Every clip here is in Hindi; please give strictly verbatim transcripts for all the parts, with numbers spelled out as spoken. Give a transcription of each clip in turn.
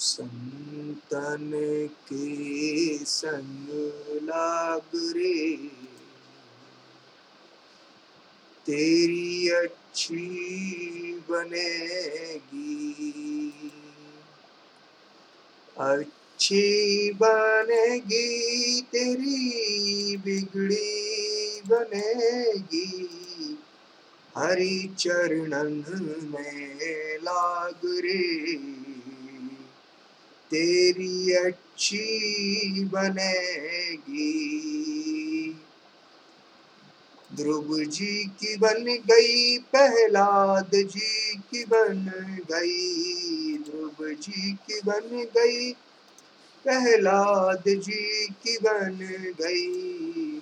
संतन के संग लाग रे, तेरी अच्छी बनेगी, अच्छी बनेगी तेरी बिगड़ी बनेगी, हरि चरणन में लाग रे, तेरी अच्छी बनेगी। ध्रुव जी की बन गई, प्रहलाद जी की बन गई, ध्रुव जी की बन गई, प्रहलाद जी की बन गई।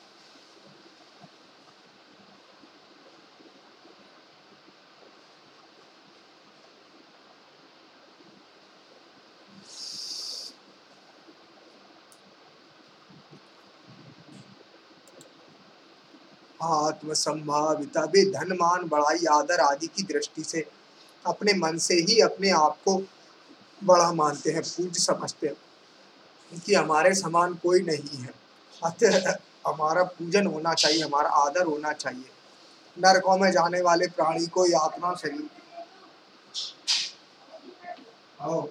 आत्म संभाविता वे धन मान बड़ाई आदर आदि की दृष्टि से अपने मन से ही अपने आप को बड़ा मानते हैं, पूज्य समझते हैं कि हमारे समान कोई नहीं है, अतः हमारा पूजन होना चाहिए, हमारा आदर होना चाहिए। नरकों में जाने वाले प्राणी को यातना शरीर आओ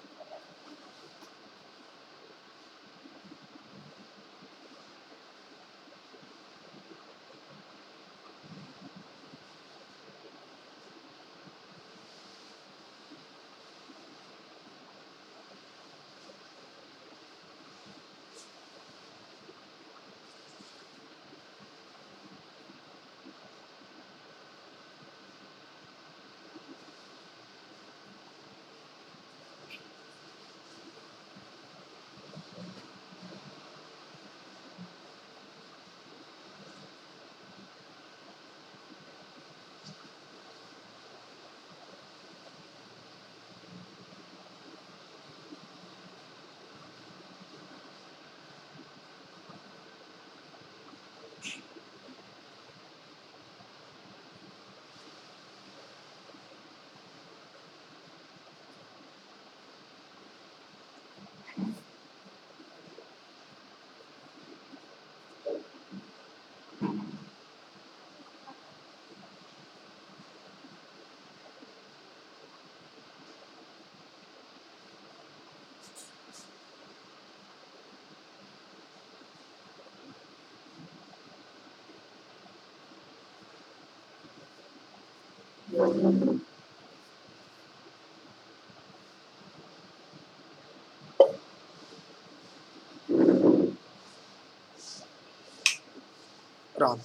राम।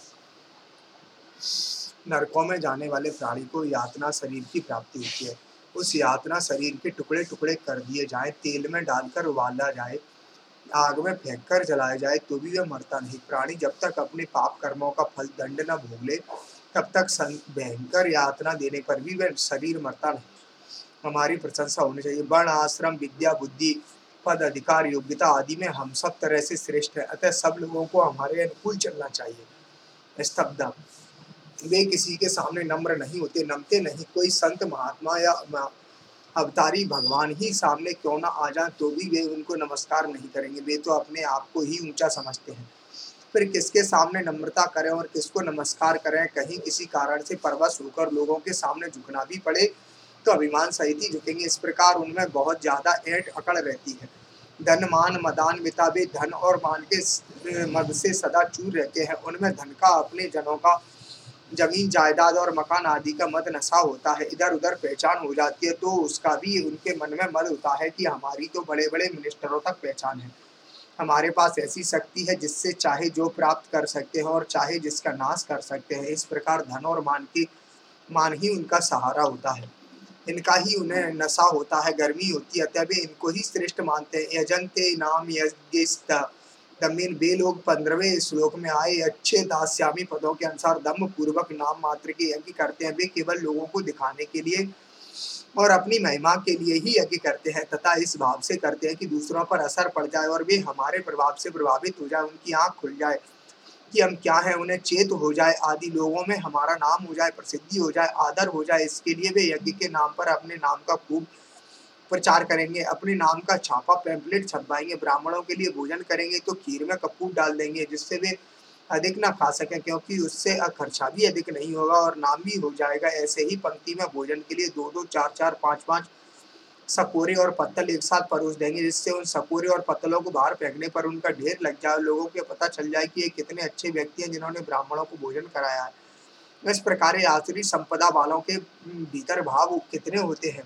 नरकों में जाने वाले प्राणी को यातना शरीर की प्राप्ति होती है। उस यातना शरीर के टुकड़े टुकड़े कर दिए जाए, तेल में डालकर उबाला जाए, आग में फेंक कर जलाया जाए तो भी वह मरता नहीं। प्राणी जब तक अपने पाप कर्मों का फल दंड न भोग ले तब तक भयंकर यातना देने पर भी वह शरीर मरता नहीं। हमारी प्रशंसा होनी चाहिए। वर्ण आश्रम विद्या बुद्धि पद अधिकार योग्यता आदि में हम सब तरह से श्रेष्ठ है, अतः सब लोगों को हमारे अनुकूल चलना चाहिए। स्तब्धा वे किसी के सामने नम्र नहीं होते, नमते नहीं। कोई संत महात्मा या अवतारी भगवान ही सामने क्यों ना आ जाए तो भी वे उनको नमस्कार नहीं करेंगे, वे तो अपने आप को ही ऊंचा समझते हैं। फिर किसके सामने नम्रता करें और किसको नमस्कार करें? कहीं किसी कारण से परवश होकर लोगों के सामने झुकना भी पड़े तो अभिमान सहित ही झुकेंगे। इस प्रकार उनमें बहुत ज्यादा ऐंठ अकड़ रहती है। धन मान मदान वे धन और मान के मद से सदा चूर रहते हैं। उनमें धन का, अपने जनों का, जमीन जायदाद और मकान आदि का मद नशा होता है। इधर उधर पहचान हो जाती है तो उसका भी उनके मन में मद होता है कि हमारी तो बड़े बड़े मिनिस्टरों तक पहचान है, हमारे पास ऐसी शक्ति है जिससे चाहे जो प्राप्त कर सकते हैं और चाहे जिसका नाश कर सकते हैं। इस प्रकार धन और मान की मान ही उनका सहारा होता है, इनका ही उन्हें नशा होता है, गर्मी होती है, अतः वे इनको ही श्रेष्ठ मानते हैं। यजंते नाम यज्ञ दमिन वे लोग पंद्रहवें श्लोक में आए अच्छे दास्यामी पदों के अनुसार दम्भ पूर्वक नाम मात्र के यज्ञ करते हैं। वे केवल लोगों को दिखाने के लिए और अपनी महिमा के लिए ही यज्ञ करते हैं तथा इस भाव से करते हैं कि दूसरों पर असर पड़ जाए और वे हमारे प्रभाव से प्रभावित हो जाए, उनकी आंख खुल जाए कि हम क्या हैं, उन्हें चेत हो जाए, आदि लोगों में हमारा नाम हो जाए, प्रसिद्धि हो जाए, आदर हो जाए। इसके लिए वे यज्ञ के नाम पर अपने नाम का खूब प्रचार करेंगे, अपने नाम का छापा पैम्फलेट छपवाएँगे, ब्राह्मणों के लिए भोजन करेंगे तो खीर में कपूर डाल देंगे जिससे वे अधिक ना खा सकें क्योंकि उससे अ, खर्चा भी अधिक नहीं होगा और नाम भी हो जाएगा। ऐसे ही पंक्ति में भोजन के लिए दो दो, चार चार, पाँच पाँच सकोरे और पत्तल एक साथ परोस देंगे जिससे उन सकोरे और पत्तलों को बाहर फेंकने पर उनका ढेर लग जाए और लोगों को पता चल जाए कि ये कितने अच्छे व्यक्ति हैं जिन्होंने ब्राह्मणों को भोजन कराया है। इस प्रकार ये आसुरी संपदा वालों के उम, भीतर भाव कितने होते हैं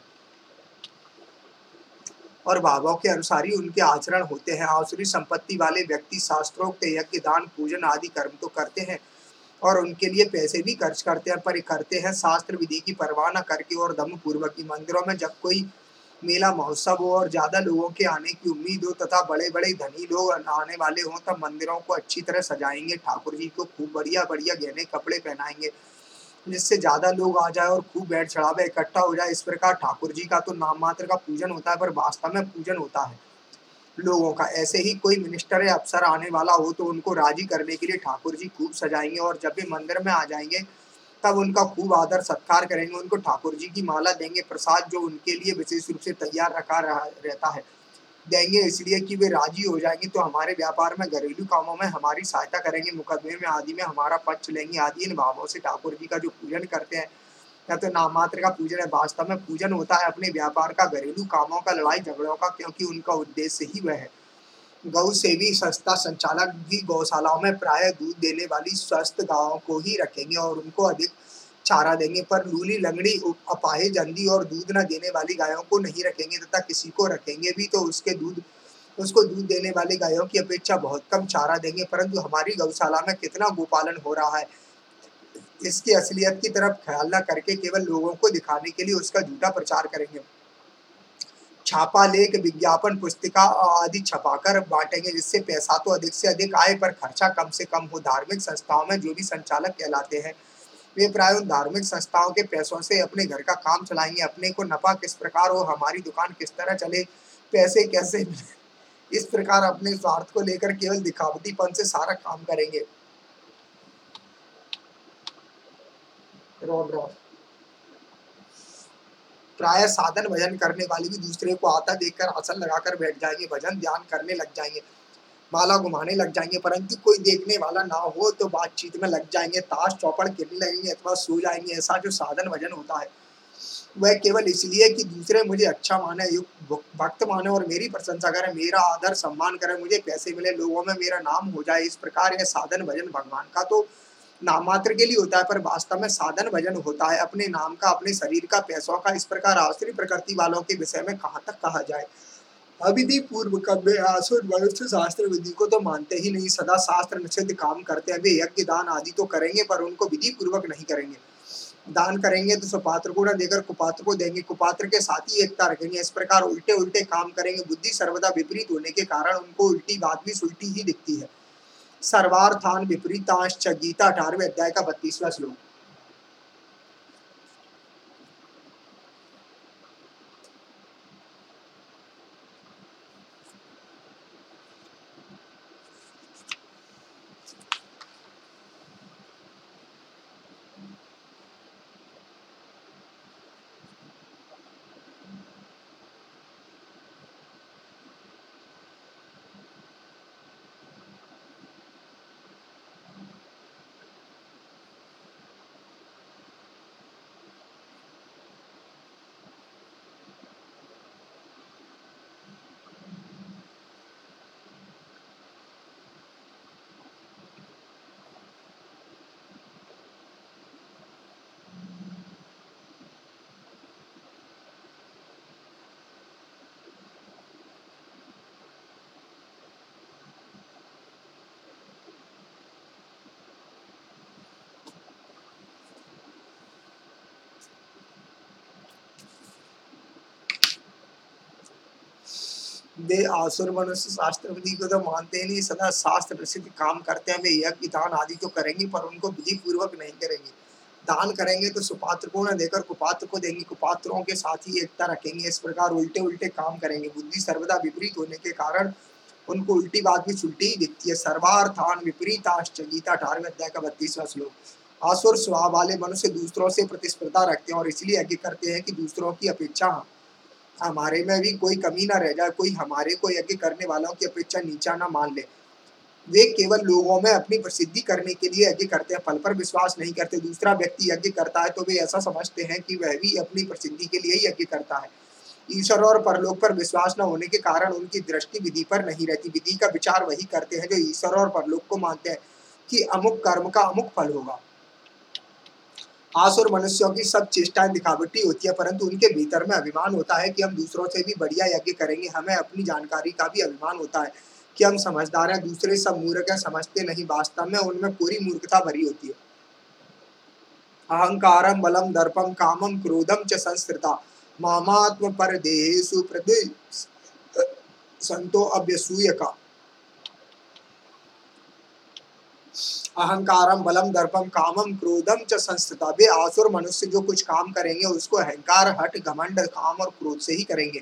और भावों के अनुसार ही उनके आचरण होते हैं। आसुरी संपत्ति वाले व्यक्ति शास्त्रोक्त यज्ञ, दान, पूजन आदि कर्म तो करते हैं और उनके लिए पैसे भी खर्च करते हैं, पर ये करते हैं शास्त्र विधि की परवाह न करके और दम पूर्वक ही। मंदिरों में जब कोई मेला महोत्सव हो और ज़्यादा लोगों के आने की उम्मीद हो तथा बड़े-बड़े धनी लोग आने वाले हों, तब मंदिरों को अच्छी तरह सजाएँगे, ठाकुर जी को खूब बढ़िया-बढ़िया गहने कपड़े पहनाएँगे, जिससे ज़्यादा लोग आ जाएँ और खूब भेंट चढ़ावे इकट्ठा हो जाए। इस प्रकार ठाकुर जी का तो नाम मात्र का पूजन होता है, पर वास्तव में पूजन होता है लोगों का। ऐसे ही कोई मिनिस्टर या अफ़सर आने वाला हो तो उनको राज़ी करने के लिए ठाकुर जी खूब सजाएँगे और जब वे मंदिर में आ जाएँगे, तब उनका खूब आदर-सत्कार करेंगे, उनको ठाकुर जी की माला देंगे, प्रसाद जो उनके लिए विशेष रूप से तैयार रखा रहा रहता है, देंगे इसलिए कि वे राज़ी हो जाएँगे तो हमारे व्यापार में, घरेलू कामों में हमारी सहायता करेंगे, मुकदमे में आदि में हमारा पक्ष लेंगे आदि। इन भावों से ठाकुर जी का जो पूजन करते हैं, या तो नाम मात्र का पूजन है, वास्तव में पूजन होता है अपने व्यापार का, घरेलू कामों का, लड़ाई-झगड़ों का, क्योंकि उनका उद्देश्य ही वह है। गौ सेवी संस्था संचालक भी गौशालाओं में प्रायः दूध देने वाली स्वस्थ गायों को ही रखेंगे और उनको अधिक चारा देंगे, पर लूली, लंगड़ी, उप अपाहिज, अंधी और दूध न देने वाली गायों को नहीं रखेंगे तथा किसी को रखेंगे भी तो उसके दूध उसको दूध देने वाली गायों की अपेक्षा बहुत कम चारा देंगे। परंतु हमारी गौशाला में कितना गोपालन हो रहा है, इसकी असलियत की तरफ ख्याल न करके केवल लोगों को दिखाने के लिए उसका झूठा प्रचार करेंगे। छापा, लेख, विज्ञापन, पुस्तिका आदि छपाकर बाँटेंगे जिससे पैसा तो अधिक से अधिक आए पर खर्चा कम से कम हो। धार्मिक संस्थाओं में जो भी संचालक कहलाते हैं, वे प्रायः उन धार्मिक संस्थाओं के पैसों से अपने घर का काम चलाएँगे, अपने को नफ़ा किस प्रकार हो, हमारी दुकान किस तरह चले, पैसे कैसे मिलें, इस प्रकार अपने स्वार्थ को लेकर केवल दिखावटीपन से सारा काम करेंगे। रोम रोम। प्रायः साधन भजन करने वाले भी दूसरे को आता देखकर आसन लगाकर बैठ जाएँगे, भजन ध्यान करने लग जाएँगे, माला घुमाने लग जाएँगे, परंतु कोई देखने वाला ना हो तो बातचीत में लग जाएँगे, ताश-चौपड़ खेलने लगेंगे अथवा सो जाएँगे। ऐसा जो साधन भजन होता है, वह केवल इसलिए कि दूसरे मुझे अच्छा माने, युक्त भ भक्त माने और मेरी प्रशंसा करें, मेरा आदर-सम्मान करें, मुझे पैसे मिले, लोगों में मेरा नाम हो जाए। इस प्रकार यह साधन भजन भगवान का तो नाम मात्र के लिए होता है, पर वास्तव में साधन भजन होता है अपने नाम का, अपने शरीर का, पैसों का। इस प्रकार आसुरी प्रकृति वालों के विषय में कहाँ तक कहा जाए। अविधि पूर्वक वे आसुर मनुष्य शास्त्र विधि को तो मानते ही नहीं, सदा शास्त्र निषिद्ध काम करते हैं। वे यज्ञ, दान आदि तो करेंगे पर उनको विधि पूर्वक नहीं करेंगे। दान करेंगे तो सुपात्र को न देकर कुपात्र को देंगे, कुपात्र के साथ ही एकता रखेंगे। इस प्रकार उल्टे-उल्टे काम करेंगे। बुद्धि सर्वदा विपरीत होने के कारण उनको उल्टी बात भी सुलटी ही दिखती है। सर्वार्थान विपरीतांश्च, गीता अठारहवें अध्याय का बत्तीसवां श्लोक। वे आसुर मनुष्य शास्त्र विधि को तो मानते ही नहीं, सदा शास्त्र प्रसिद्ध काम करते हैं। वे यज्ञ, दान आदि तो करेंगे पर उनको विधि पूर्वक नहीं करेंगे। दान करेंगे तो सुपात्र को न देकर कुपात्र को देंगे, कुपात्रों के साथ ही एकता रखेंगे। इस प्रकार उल्टे-उल्टे काम करेंगे। बुद्धि सर्वदा विपरीत होने के कारण उनको उल्टी बात भी सुलटी ही दिखती है। सर्वार्थान विपरीताश्च, गीता अठारहवें अध्याय का बत्तीसवां श्लोक। आसुर स्वभाव वाले मनुष्य दूसरों से प्रतिस्पर्धा रखते हैं और इसलिए यज्ञ करते हैं कि दूसरों की अपेक्षा हमारे में भी कोई कमी ना रह जाए, कोई हमारे को यज्ञ करने वालों की अपेक्षा नीचा ना मान ले। वे केवल लोगों में अपनी प्रसिद्धि करने के लिए यज्ञ करते हैं, फल पर विश्वास नहीं करते। दूसरा व्यक्ति यज्ञ करता है तो वे ऐसा समझते हैं कि वह भी अपनी प्रसिद्धि के लिए ही यज्ञ करता है। ईश्वर और परलोक पर विश्वास न होने के कारण उनकी दृष्टि विधि पर नहीं रहती। विधि का विचार वही करते हैं जो ईश्वर और परलोक को मानते हैं कि अमुक कर्म का अमुक फल होगा। आसुर मनुष्यों की सब चेष्टाएं दिखावटी होती है, परंतु उनके भीतर में अभिमान होता है कि हम दूसरों से भी बढ़िया यज्ञ करेंगे। हमें अपनी जानकारी का भी अभिमान होता है कि हम समझदार हैं, दूसरे सब मूर्ख हैं, समझते नहीं। वास्तव में उनमें पूरी मूर्खता भरी होती है। अहंकारम बलम दर्पम कामम क्रोधम च संस्कृता मामात्म पर देहेषु प्रति संतो अभ्यसूय का। अहंकारम बलम दर्पम कामम क्रोधम च संस्थिता। वे आसुर मनुष्य जो कुछ काम करेंगे उसको अहंकार हट घमंड काम और क्रोध से ही करेंगे।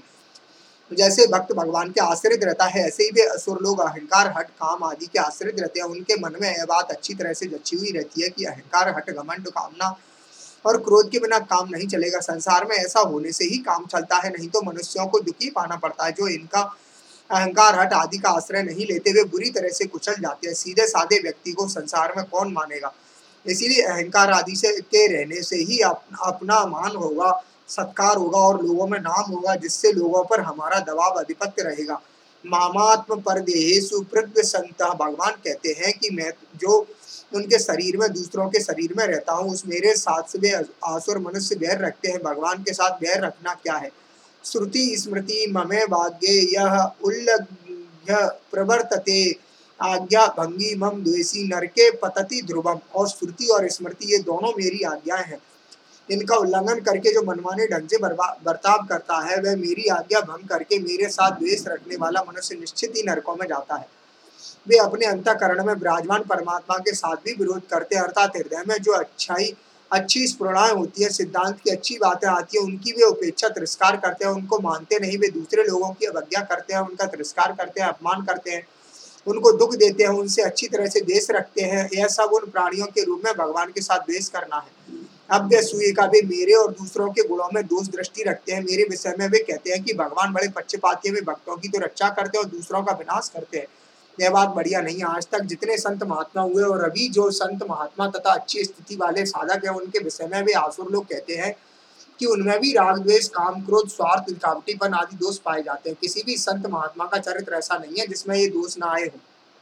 जैसे भक्त भगवान के आश्रित रहता है, ऐसे ही वे असुर लोग अहंकार हट काम आदि के आश्रित रहते हैं। उनके मन में यह बात अच्छी तरह से जची हुई रहती है कि अहंकार हट घमंड कामना और क्रोध के बिना काम नहीं चलेगा। संसार में ऐसा होने से ही काम चलता है, नहीं तो मनुष्यों को दुखी पाना पड़ता है। जो इनका अहंकार हट आदि का आश्रय नहीं लेते वे बुरी तरह से कुचल जाते हैं। सीधे साधे व्यक्ति को संसार में कौन मानेगा। इसीलिए अहंकार आदि से के रहने से ही अप, अपना मान होगा, सत्कार होगा और लोगों में नाम होगा, जिससे लोगों पर हमारा दबाव अधिपत्य रहेगा। मामात्म परदेहेषु पृथ्वी संतः। भगवान कहते हैं कि मैं जो उनके शरीर में दूसरों के शरीर में रहता हूँ, उस मेरे साथ से वे आसुर मनुष्य बैर रखते हैं। भगवान के साथ बैर रखना क्या है। श्रुति स्मृति ममे वाग्ये यह उल्लंघ्य प्रवर्तते आज्ञा भंगी मम द्वेषी नरके पतति ध्रुवम। और श्रुति और स्मृति ये दोनों मेरी आज्ञाएं हैं। इनका उल्लंघन करके जो मनमाने ढंग से बर्ताव करता है, वह मेरी आज्ञा भंग करके मेरे साथ द्वेष रखने वाला मनुष्य निश्चित ही नरकों में जाता है। वे अपने अंतःकरण में विराजमान परमात्मा के साथ भी विरोध करते हैं, अर्थात हृदय में जो अच्छाई अच्छी स्फुरणाएं होती है, सिद्धांत की अच्छी बातें आती है, उनकी वे उपेक्षा तिरस्कार करते हैं, उनको मानते नहीं। वे दूसरे लोगों की अवज्ञा करते हैं, उनका तिरस्कार करते हैं, अपमान करते हैं, उनको दुख देते हैं, उनसे अच्छी तरह से द्वेष रखते हैं। यह सब उन प्राणियों के रूप में भगवान के साथ द्वेष करना है। अब वे सूर्य का भी मेरे और दूसरों के गुणों में दोष दृष्टि रखते हैं। मेरे विषय में वे कहते हैं कि भगवान बड़े पक्षपाती हैं, वे भक्तों की तो रक्षा करते हैं और दूसरों का विनाश करते हैं। यह बात बढ़िया नहीं। आज तक जितने संत महात्मा हुए और अभी जो संत महात्मा तथा अच्छी स्थिति वाले साधक हैं, उनके विषय में वे आसुर लोग कहते हैं कि उनमें भी राग द्वेष काम क्रोध स्वार्थ लिखावटीपन आदि दोष पाए जाते हैं। किसी भी संत महात्मा का चरित्र ऐसा नहीं है जिसमें ये दोष ना आए हो।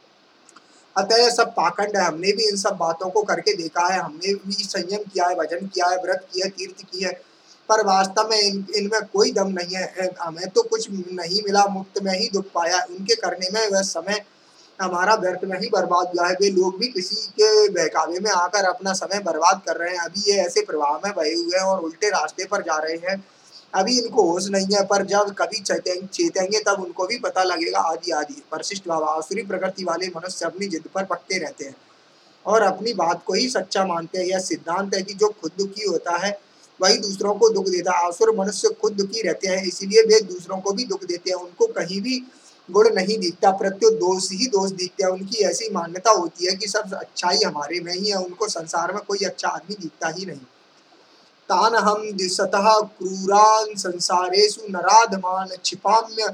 अतः यह सब पाखंड है। हमने भी इन सब बातों को करके देखा है, हमने भी संयम किया है, भजन किया है, व्रत किया है, तीर्थ किया है, पर वास्तव में इन इनमें कोई दम नहीं है। हमें तो कुछ नहीं मिला, मुफ्त में ही दुख पाया। उनके करने में वह समय हमारा व्यर्थ में ही बर्बाद हुआ है। वे लोग भी किसी के बहकावे में आकर अपना समय बर्बाद कर रहे हैं। अभी ये ऐसे प्रवाह में बहे हुए हैं और उल्टे रास्ते पर जा रहे हैं। अभी इनको होश नहीं है, पर जब कभी चेतेंगे चेतेंगे तब उनको भी पता लगेगा। आदि आदि वशिष्ठ बाबा। आसुरी प्रकृति वाले मनुष्य अपनी जिद पर पक्के रहते हैं और अपनी बात को ही सच्चा मानते हैं। यह सिद्धांत है कि जो खुद दुखी होता है वही दूसरों को दुख देता है। आसुर मनुष्य खुद दुखी रहते हैं, इसीलिए वे दूसरों को भी दुख देते हैं। उनको कहीं भी गुण नहीं दिखता, प्रत्युत दोष ही दोष दिखते हैं। उनकी ऐसी मान्यता होती है कि सब अच्छाई हमारे में ही है, उनको संसार में कोई अच्छा आदमी दिखता ही नहीं। तानहं दिशतः क्रूरान् संसारेषु नराधमान् क्षिपाम्य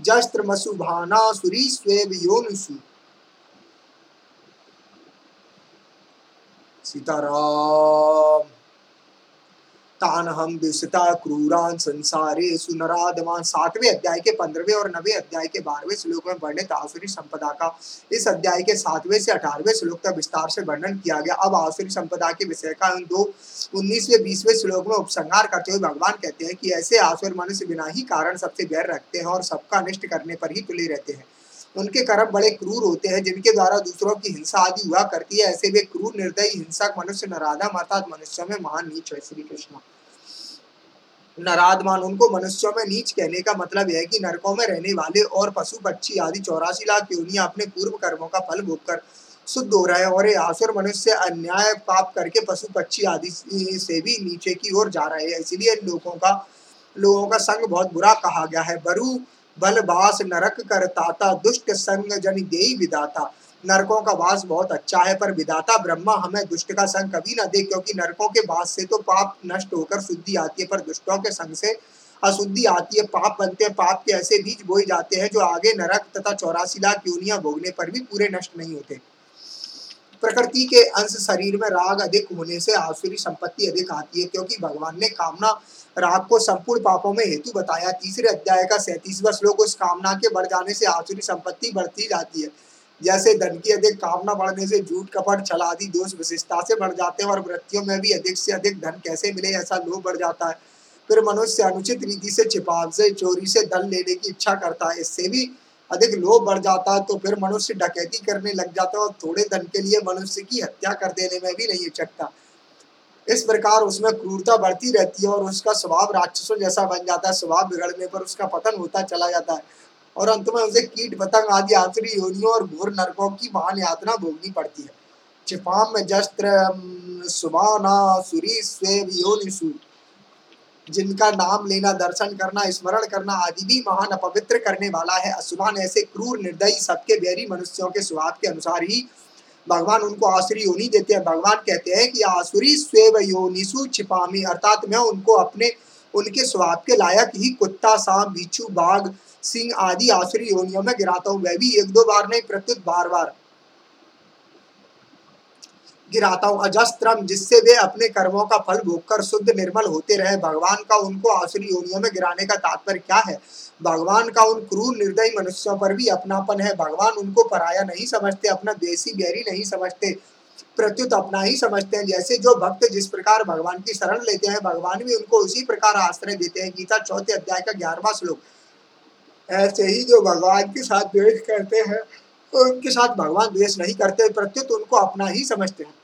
जस्त्रमशुभानासुरीष्वेव योनिषु। सीताराम। तानहं दिशता क्रूरान् संसारेषु नराधमान्। सातवें अध्याय के पंद्रहवें और नवे अध्याय के बारहवें श्लोक में वर्णित आसुरी संपदा का इस अध्याय के सातवें से अठारहवें श्लोक तक विस्तार से वर्णन किया गया। अब आसुरी संपदा के विषय का उन दो उन्नीसवें बीसवें श्लोक में उपसंहार करते हुए भगवान कहते हैं कि ऐसे आसुर मनुष्य बिना ही कारण सबसे बैर रखते हैं और सबका अनिष्ट करने पर ही तुले रहते हैं। उनके कर्म बड़े क्रूर होते हैं, जिनके द्वारा दूसरों की हिंसा आदि हुआ करती है। ऐसे वे क्रूर निर्दयी हिंसक मनुष्य नराधम अर्थात मनुष्यों में महान नीच है। श्री कृष्ण। नराधमान, उनको मनुष्यों में नीच कहने का मतलब यह है कि नरकों में रहने वाले और पशु पक्षी आदि चौरासी लाख योनियां अपने पूर्व कर्मों का फल भोगकर शुद्ध हो रहे हैं और ये आसुर मनुष्य अन्याय पाप करके पशु पक्षी आदि से भी नीचे की ओर जा रहे हैं। इसीलिए इन लोगों का लोगों का संग बहुत बुरा कहा गया है। बरु बलबास नरक कर ताता दुष्ट संग जन देई विदाता। नरकों का वास बहुत अच्छा है, पर विदाता ब्रह्मा हमें दुष्ट का संग कभी न दे, क्योंकि नरकों के वास से तो पाप नष्ट होकर शुद्धि आती है, पर दुष्टों के संग से अशुद्धि आती है, पाप बनते हैं, पाप के ऐसे बीज बोए जाते हैं जो आगे नरक तथा चौरासी लाख योनियां भोगने पर भी पूरे नष्ट नहीं होते। प्रकृति के अंश शरीर में राग अधिक होने से आसुरी संपत्ति अधिक आती है, क्योंकि भगवान ने कामना राग को संपूर्ण पापों में हेतु बताया। तीसरे अध्याय का सैंतीसवां श्लोक, उस कामना के बढ़ जाने से आसुरी संपत्ति बढ़ती जाती है। जैसे धन की अधिक कामना बढ़ने से झूठ, कपट, छल आदि दोष विशिष्टता से बढ़ जाते हैं, और वृत्तियों में भी अधिक से अधिक धन कैसे मिले ऐसा लोभ बढ़ जाता है। फिर मनुष्य अनुचित रीति से छिपाव से, चोरी से धन लेने की इच्छा करता है, इससे भी अधिक लोभ बढ़ जाता है। तो फिर मनुष्य डकैती करने लग जाता है और थोड़े धन के लिए मनुष्य की हत्या कर देने में भी नहीं हिचकता। इस प्रकार उसमें क्रूरता बढ़ती रहती है और उसका स्वभाव राक्षसों जैसा बन जाता है। स्वभाव बिगड़ने पर उसका पतन होता चला जाता है और अंत में उसे कीट पतंग आदि आसुरी योनियों और घोर नरकों की महान यातना भोगनी पड़ती है। क्षिपाम में जस्त्र सुबाना सुरी स्वेव योनिषु, जिनका नाम लेना, दर्शन करना, स्मरण करना आदि भी महान अपवित्र करने वाला है। असुभान ऐसे क्रूर, निर्दयी, सबके बैरी मनुष्यों के स्वभाव के अनुसार ही भगवान उनको आसुरी योनि देते हैं। भगवान कहते हैं कि आसुरी स्वेव योनिषु छिपामि, अर्थात मैं उनको अपने उनके स्वभाव के लायक ही कुत्ता, सांप, बिच्छू, बाघ, सिंह आदि आसुरी योनियों में गिराता हूँ। वह भी एक दो बार नहीं, प्रत्युत बार बार गिराता हूँ। अजस्त्रम, जिससे वे अपने कर्मों का फल भोगकर शुद्ध निर्मल होते रहे। भगवान का उनको आसुरी योनियों में गिराने का तात्पर्य क्या है? भगवान का उन क्रूर निर्दयी मनुष्यों पर भी अपनापन है। भगवान उनको पराया नहीं समझते, अपना देसी बैरी नहीं समझते, प्रत्युत अपना ही समझते हैं। जैसे जो भक्त जिस प्रकार भगवान की शरण लेते हैं, भगवान भी उनको उसी प्रकार आश्रय देते हैं। गीता चौथे अध्याय का ग्यारहवां श्लोक। ऐसे ही जो भगवान के साथ द्वेष करते हैं, उनके साथ भगवान द्वेष नहीं करते, प्रत्युत उनको अपना ही समझते हैं।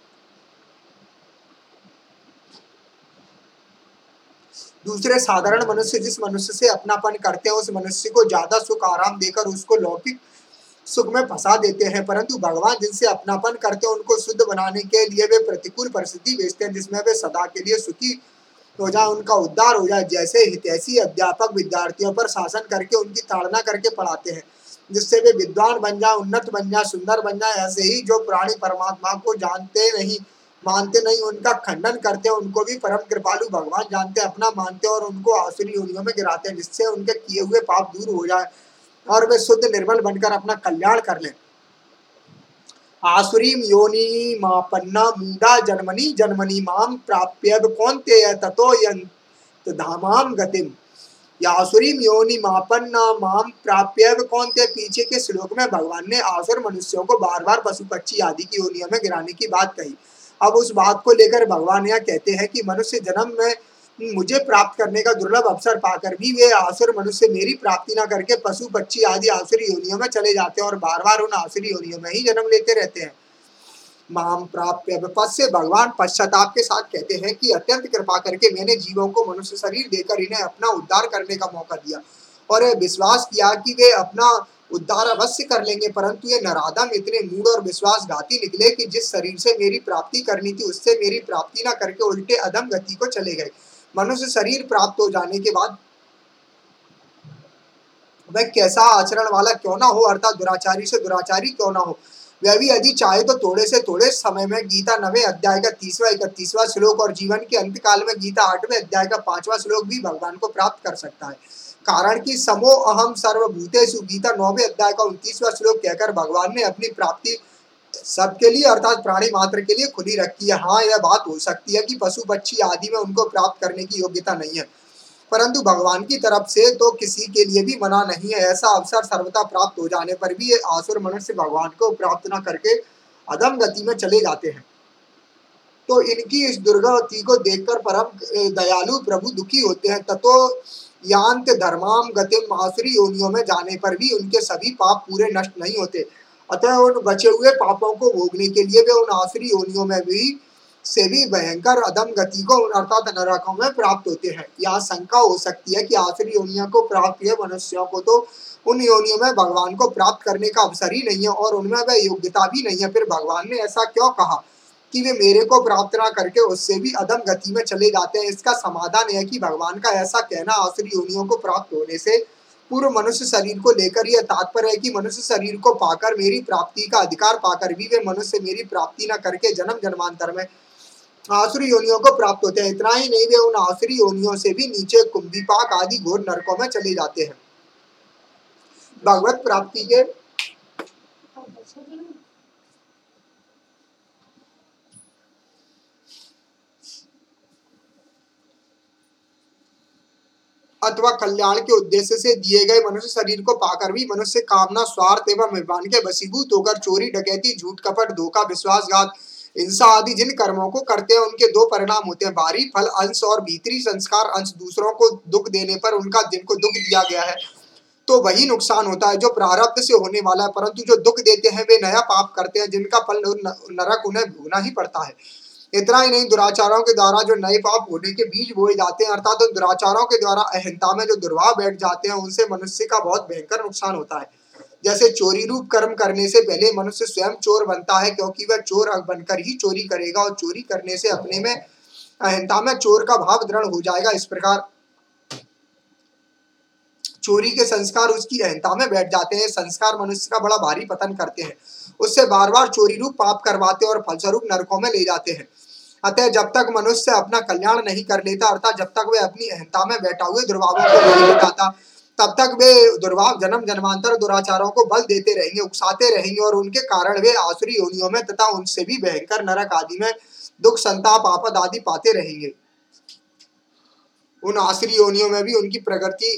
दूसरे साधारण मनुष्य जिस मनुष्य से अपनापन करते हैं, उस मनुष्य को ज्यादा सुख आराम देकर उसको लौकिक सुख में फंसा देते हैं, परंतु भगवान जिनसे अपनापन करते हैं उनको शुद्ध बनाने के लिए वे प्रतिकूल परिस्थिति भेजते हैं, जिसमें वे सदा के लिए सुखी हो जाए, उनका उद्धार हो जाए। जैसे हितैषी अध्यापक विद्यार्थियों पर शासन करके उनकी ताड़ना करके पढ़ाते हैं, जिससे वे विद्वान बन जाए, उन्नत बन जाए, सुंदर बन जाए, ऐसे ही जो प्राणी परमात्मा को जानते नहीं, मानते नहीं, उनका खंडन करते हैं, उनको भी परम कृपालु भगवान जानते हैं, अपना मानते हैं और उनको आसुरी योनियों में गिराते हैं, जिससे उनके किए हुए पाप दूर हो जाए और वे शुद्ध निर्मल बनकर अपना कल्याण कर लें। आसुरीं योनिमापन्ना मूढ़ा जन्मनि जन्मनि मां प्राप्येव कौन्तेय ततो यन्तधामां गतिम्। या आसुरीं योनिमापन्ना मां प्राप्येव कौन्तेय, पीछे के श्लोक में भगवान ने आसुर मनुष्यों को बार बार पशु पक्षी आदि की योनियों में गिराने की बात कही। अब उस बात को लेकर भगवान यह कहते हैं कि मनुष्य जन्म में मुझे प्राप्त करने का दुर्लभ अवसर पाकर भी वे आसुर मनुष्य मेरी प्राप्ति न करके पशु पक्षी आदि आसुरी योनियों में चले जाते हैं और बार बार उन आसुरी योनियों में ही जन्म लेते रहते हैं। माम प्राप्य विपद से भगवान पश्चाताप के साथ कहते हैं कि अत्यंत कृपा करके मैंने जीवों को मनुष्य शरीर देकर इन्हें अपना उद्धार करने का मौका दिया और विश्वास किया कि वे अपना उद्धार अवश्य कर लेंगे, परंतु ये नराधम इतने मूढ़ और विश्वासघाती निकले कि जिस शरीर से मेरी प्राप्ति करनी थी उससे मेरी प्राप्ति न करके उल्टे अधम गति को चले गए। मनुष्य शरीर प्राप्त हो जाने के बाद वह कैसा आचरण वाला क्यों ना हो, अर्थात दुराचारी से दुराचारी क्यों ना हो, वह भी यदि चाहे तो थोड़े से थोड़े समय में गीता नवे अध्याय का तीसवा इकतीसवां श्लोक और जीवन के अंत काल में गीता आठवें अध्याय का पांचवा श्लोक भी भगवान को प्राप्त कर सकता है। कारण कि समो अहम सर्वभूतेषु, गीता नौवे अध्याय का उनतीसवां श्लोक कहकर भगवान ने अपनी प्राप्ति सबके लिए अर्थात प्राणी मात्र के लिए खुली रखी है। हाँ, यह बात हो सकती है कि पशु पक्षी आदि में उनको प्राप्त करने की योग्यता नहीं है, परंतु भगवान की तरफ से तो किसी के लिए भी मना नहीं है। ऐसा अवसर सर्वथा प्राप्त हो जाने पर भी ये आसुर मनुष्य भगवान को प्राप्त न करके अधम गति में चले जाते हैं। तो इनकी इस दुर्गति को देखकर परम दयालु प्रभु दुखी होते हैं। ततो यांत धर्माम गतिम, आसुरी योनियों में जाने पर भी उनके सभी पाप पूरे नष्ट नहीं होते, अतः उन बचे हुए पापों को भोगने के लिए वे उन आसुरी योनियों में भी से भी भयंकर अधम गति को अर्थात नरकों में प्राप्त होते हैं। यहाँ शंका हो सकती है कि आसुरी योनियों को प्राप्त हुए मनुष्यों को तो उन योनियों में भगवान को प्राप्त करने का अवसर ही नहीं है और उनमें वह योग्यता भी नहीं है, फिर भगवान ने ऐसा क्यों कहा कि वे मेरे को प्राप्त ना करके उससे भी अधम गति में चले जाते हैं? इसका समाधान है कि भगवान का ऐसा कहना आसुरी योनियों को प्राप्त होने से पूर्व मनुष्य शरीर को लेकर यह तात्पर्य है कि मनुष्य शरीर को पाकर मेरी प्राप्ति का अधिकार पाकर भी वे मनुष्य मेरी प्राप्ति न करके जन्म जन्मांतर में आसुरी योनियों को प्राप्त होते हैं। इतना ही नहीं, वे उन आसुरी योनियों से भी नीचे कुंभीपाक आदि घोर नरकों में चले जाते हैं। भगवत प्राप्ति के अथवा कल्याण के उद्देश्य से दिए गए मनुष्य शरीर को पाकर भी मनुष्य कामना, स्वार्थ एवं अभिमान के वशीभूत होकर चोरी, डकैती, झूठ, कपट, धोखा, विश्वासघात, हिंसा आदि जिन कर्मों को करते हैं, उनके दो परिणाम होते हैं, बाहरी फल अंश और भीतरी संस्कार अंश। दूसरों को दुख देने पर उनका जिनको दुख दिया गया है तो वही नुकसान होता है जो प्रारब्ध से होने वाला है, परंतु जो दुख देते हैं वे नया पाप करते हैं जिनका फल नरक उन्हें भोगना ही पड़ता है। इतना ही नहीं, दुराचारों के द्वारा जो नए पाप होने के बीज बोए जाते हैं, अर्थात उन दुराचारों के द्वारा अहंता में जो दुर्भाव बैठ जाते हैं, उनसे मनुष्य का बहुत भयंकर नुकसान होता है। जैसे चोरी रूप कर्म करने से पहले मनुष्य स्वयं चोर बनता है, क्योंकि वह चोर बनकर ही चोरी करेगा और चोरी करने से अपने में अहंता में चोर का भाव दृढ़ हो जाएगा। इस प्रकार चोरी के संस्कार उसकी अहंता में बैठ जाते हैं। संस्कार मनुष्य का बड़ा भारी पतन करते हैं, उससे बार बार चोरी रूप पाप करवाते और फलस्वरूप नरकों में ले जाते हैं। अतः जब तक मनुष्य अपना कल्याण नहीं कर लेता, अर्थात जब तक वे अपनी अहंता में बैठा हुए दुर्भावों को नहीं हटाता, तब तक वे दुर्भाव जन्म जन्मांतर दुराचारों को बल देते रहेंगे, उकसाते रहेंगे और उनके कारण वे आसुरी योनियों में तथा उनसे भी भयंकर नरक आदि में दुख, संताप, आपद आदि पाते रहेंगे। उन आसुरी योनियों में भी उनकी प्रगति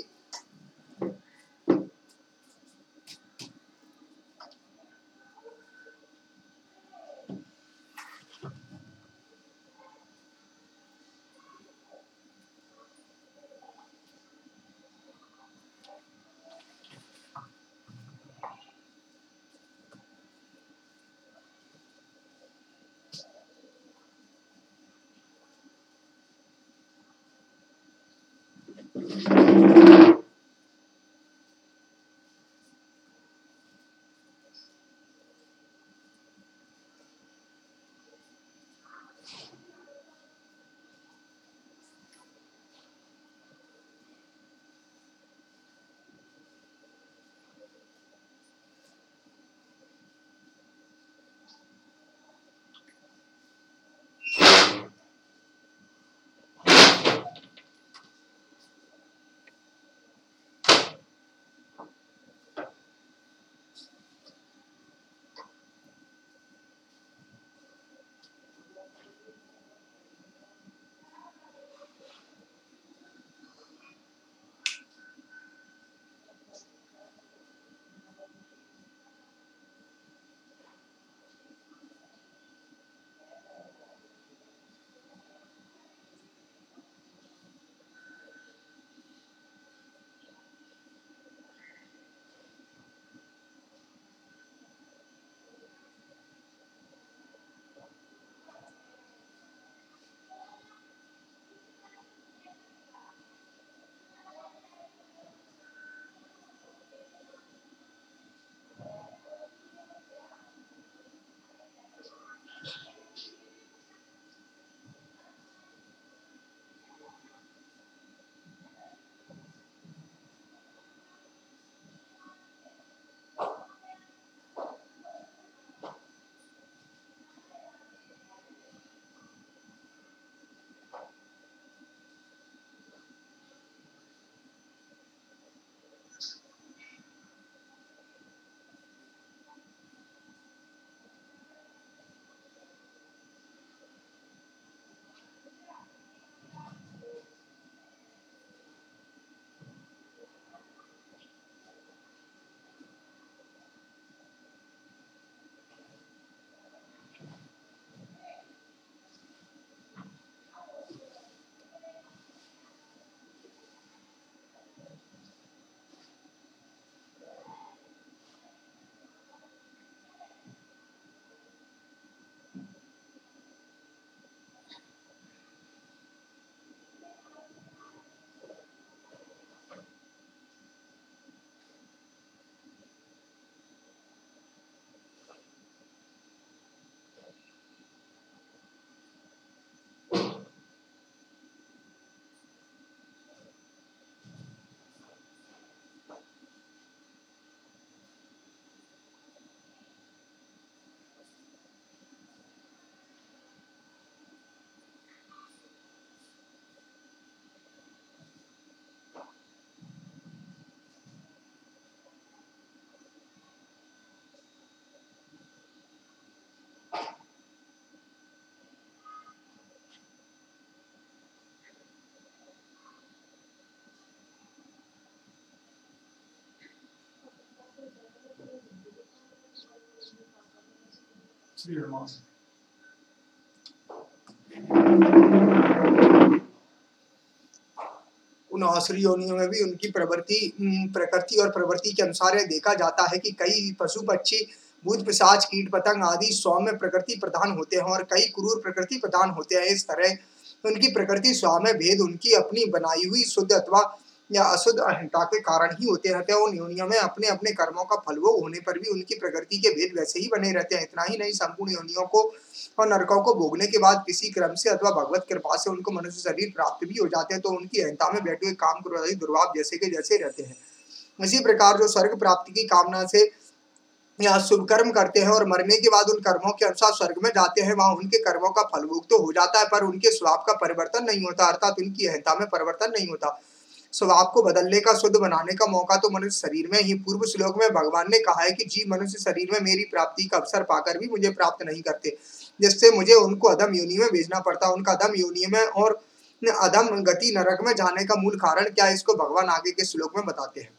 उन आसुरी योनियों में भी उनकी प्रवृत्ति उम, प्रकृति और प्रवृत्ति के अनुसार यह देखा जाता है कि कई पशु पक्षी, भूत पिशाच, कीट पतंग आदि सौम्य प्रकृति प्रधान होते हैं और कई क्रूर प्रकृति प्रधान होते हैं। इस तरह उनकी प्रकृति स्वाम्य भेद उनकी अपनी बनाई हुई शुद्ध अथवा या अशुद्ध अहंता के कारण ही होते रहते हैं। उन योनियों में अपने-अपने कर्मों का फलभोग होने पर भी उनकी प्रकृति के भेद वैसे ही बने रहते हैं। इतना ही नहीं, संपूर्ण योनियों को और नरकों को भोगने के बाद किसी क्रम से अथवा भगवत कृपा से उनको मनुष्य शरीर प्राप्त भी हो जाते हैं, तो उनकी अहंता में बैठे हुए काम, क्रोध आदि दुर्भाव जैसे के जैसे रहते हैं। इसी प्रकार जो स्वर्ग प्राप्ति की कामना से या शुभ कर्म करते हैं और मरने के बाद उन कर्मों के अनुसार स्वर्ग में जाते हैं, वहाँ उनके कर्मों का फलभोग तो हो जाता है, पर उनके स्वभाव का परिवर्तन नहीं होता, अर्थात उनकी अहंता में परिवर्तन नहीं होता। स्वभाव को बदलने का, शुद्ध बनाने का मौका तो मनुष्य शरीर में ही। पूर्व श्लोक में भगवान ने कहा है कि जीव मनुष्य शरीर में मेरी प्राप्ति का अवसर पाकर भी मुझे प्राप्त नहीं करते, जिससे मुझे उनको अधम योनि में भेजना पड़ता। उनका अधम योनि में और अधम गति नरक में जाने का मूल कारण क्या है, इसको भगवान आगे के श्लोक में बताते हैं।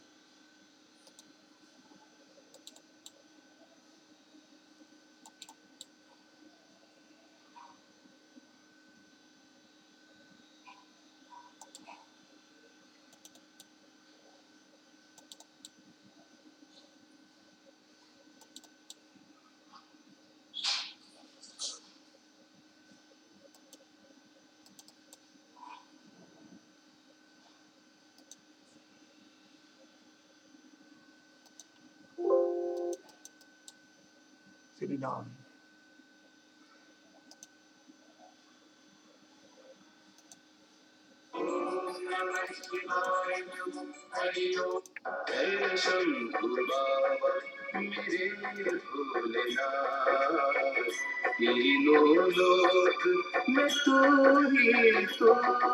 श्री राम। जय शंभु बाबा मेरे भोलेनाथ, तीनों लोक में तू ही तो।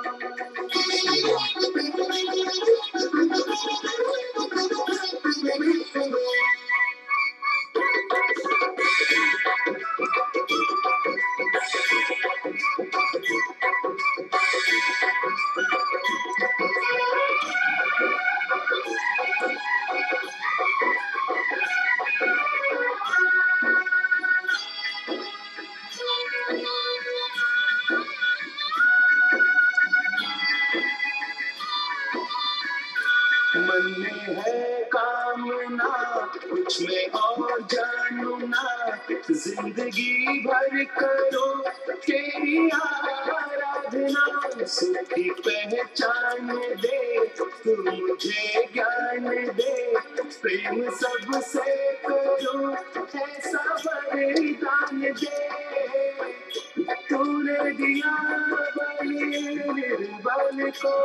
मन में है कामना कुछ मैं और जानू ना, जिंदगी भर करो तेरी आराधना। सुखी पहचान दे तू मुझे ज्ञान दे, प्रेम सबसे करो ऐसा वरदान दे। तूने दिया बलि निर्बल को,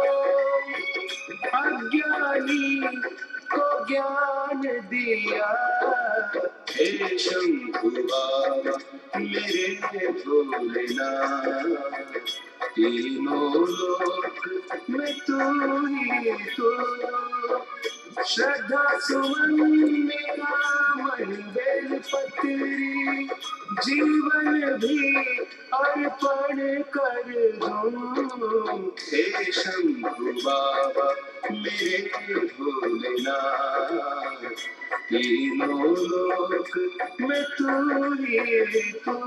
अज्ञानी को ज्ञान दिया। हे शंभु बाबा मेरे भोलेनाथ, तीनों लोक में तू ही तो। श्रद्धा सुमन मेरा मन बेल पत्री, जीवन भी अर्पण कर दूं। हे शंभु बाबा मेरे भोलेनाथ, तीनों लोक में तू ही तू।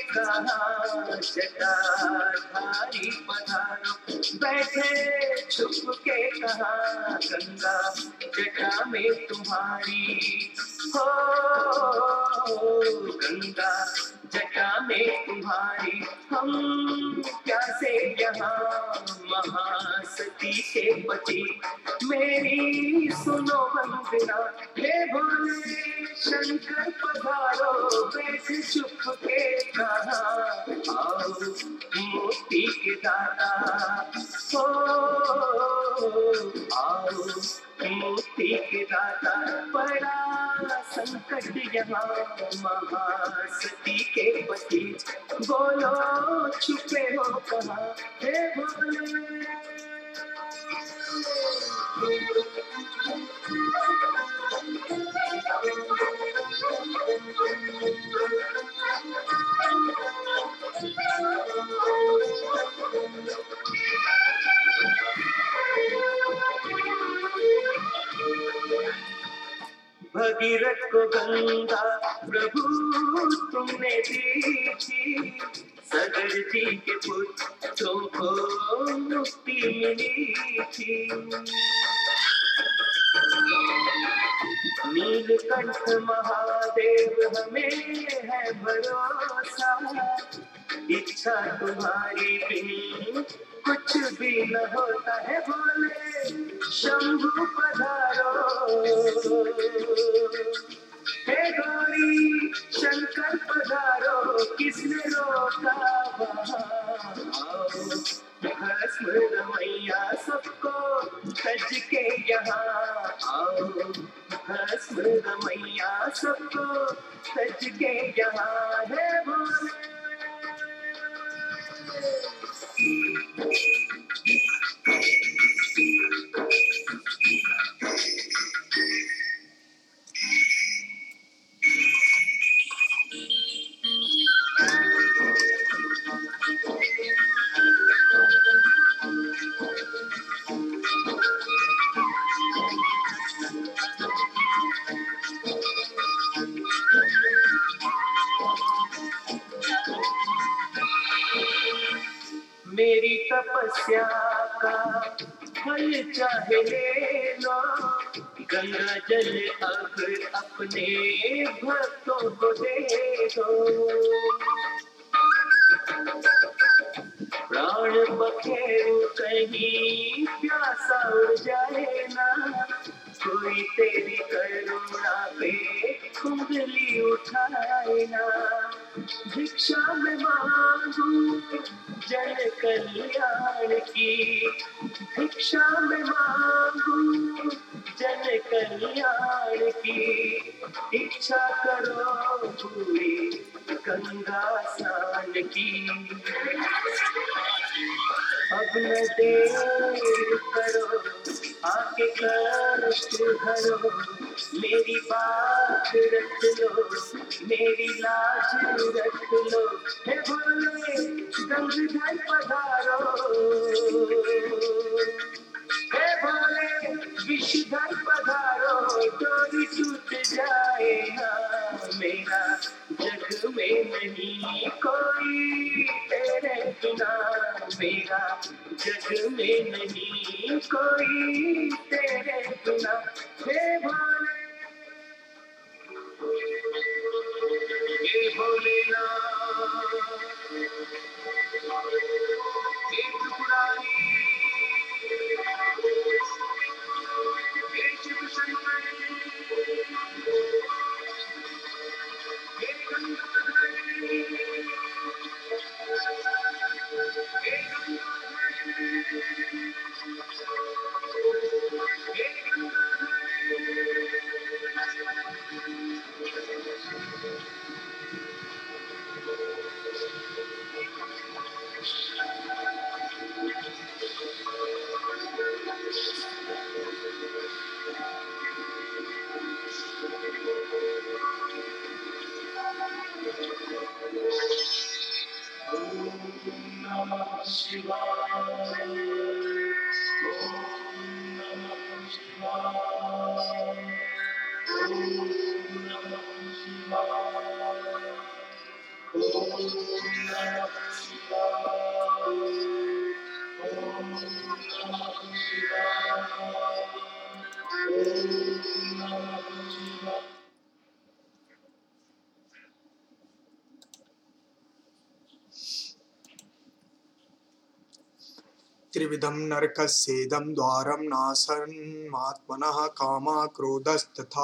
कहा जटाधारी पधारो, बैठे छुप के कहा गंगा जटा में तुम्हारी हो, गंगा जटा में तुम्हारी। हम प्यासे यहाँ महासती के पति, मेरी सुनो वंदना, हे भोले शंकर पधारो, बैठ चुप के कहा आओ मुक्ति के दाता हो, आओ मुक्ति के दाता। बड़ा संकट यहाँ महासती के पति, बोलो छुपे हो कहाँ हे भोले। भगीरथ को गंगा प्रभु तुमने दी थी, सगर जी के पुत्रों को मुक्ति मिली थी। नीलकंठ महादेव हमें है भरोसा, इच्छा तुम्हारी बिन कुछ भी न होता है भोले शंभु पधारो, हे गौरी शंकर पधारो, किसने रोका वहाँ भस्म रमैया सबको सज के यहाँ आओ, भस्म रमैया सबको सज के यहाँ है भोले। मेरी तपस्या का फल चाहे ले लो, गंगा जल अब अपने भक्तों को दे दो। प्राण बखेरू कहीं प्यासा उड़ जाए ना, कोई तेरी करुणा पे उंगली उठाए ना। भिक्षा में मांगू जन कल्याण की, भिक्षा में मांगू जन कल्याण की, इच्छा करो पूरी गंगा स्नान की। अब न देर करो आके कष्ट हरो, मेरी बात रख लो, मेरी लाज रख लो, हे भोले गंगाधर पधारो, हे भोले विषधर पधारो, डोरी टूट जाए ना मेरा, जग में नहीं कोई तेरे बिना मेरा, जग में नहीं कोई तेरे बिना, हे भोले। हे भोलेनाथ हे त्रिपुरारी, हे शिव शंकर, हे गंगाधर, हे त्रिविधं नरकस्येदं द्वारं नासन्मात्मनः कामः क्रोधस्तथा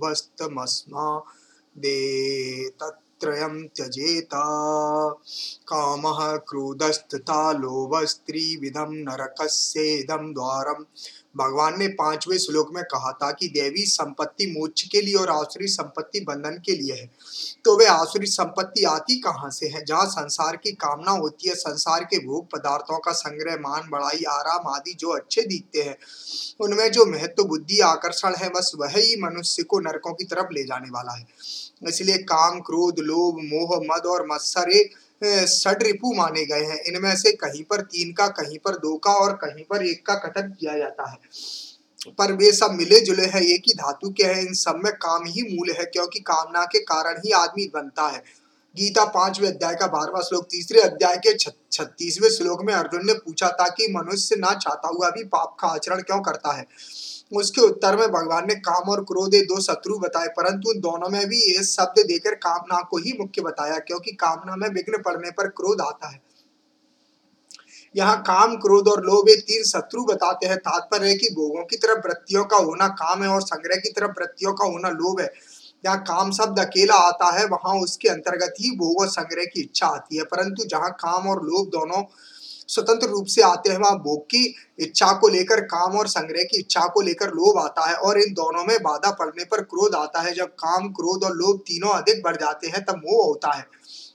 लोभस्तमस्मादेतत्त्रयं त्यजेत। कामः क्रोधस्तथा लोभस्त्रिविधं नरकस्येदं द्वारम। भगवान ने पांचवें श्लोक में कहा था कि देवी संपत्ति मोक्ष के लिए और आसुरी संपत्ति बंधन के लिए है। तो वे आसुरी संपत्ति आती कहाँ से है? जहाँ संसार की कामना होती है, संसार के भोग पदार्थों का संग्रह, मान बढ़ाई, आराम आदि जो अच्छे दिखते हैं, उनमें जो महत्व, बुद्धि, आकर्षण है, बस वह ही मनुष्य को नरकों की तरफ ले जाने वाला है। इसलिए काम, क्रोध, लोभ, मोह, मद और मत्सर षड्रिपु माने गए हैं। इनमें से कहीं पर तीन का, कहीं पर दो का और कहीं पर एक का कथन किया जाता है, पर वे सब मिले जुले हैं, एक ही धातु के हैं। इन सब में काम ही मूल है, क्योंकि कामना के कारण ही आदमी बनता है। गीता पांचवें अध्याय का बारहवां श्लोक, तीसरे अध्याय के छत्तीसवें श्लोक में अर्जुन ने पूछा था कि मनुष्य ना चाहता हुआ भी पाप का आचरण क्यों करता है। उसके उत्तर में भगवान ने काम और क्रोध ये दो शत्रु बताए, परंतु उन दोनों में भी ये शब्द देकर कामना को ही मुख्य बताया, क्योंकि कामना में विघ्न पड़ने पर क्रोध आता है। यहाँ काम, क्रोध और लोभ ये तीन शत्रु बताते हैं। तात्पर्य है कि भोगों की तरफ वृत्तियों का होना काम है और संग्रह की तरफ वृत्तियों का होना लोभ है। जहाँ काम शब्द अकेला आता है, वहां उसके अंतर्गत ही भोग और संग्रह की इच्छा आती है, परंतु जहाँ काम और लोभ दोनों स्वतंत्र रूप से आते हैं, वहां भोग की इच्छा को लेकर काम और संग्रह की इच्छा को लेकर लोभ आता है, और इन दोनों में बाधा पड़ने पर क्रोध आता है। जब काम, क्रोध और लोभ तीनों अधिक बढ़ जाते हैं, तब मोह होता है।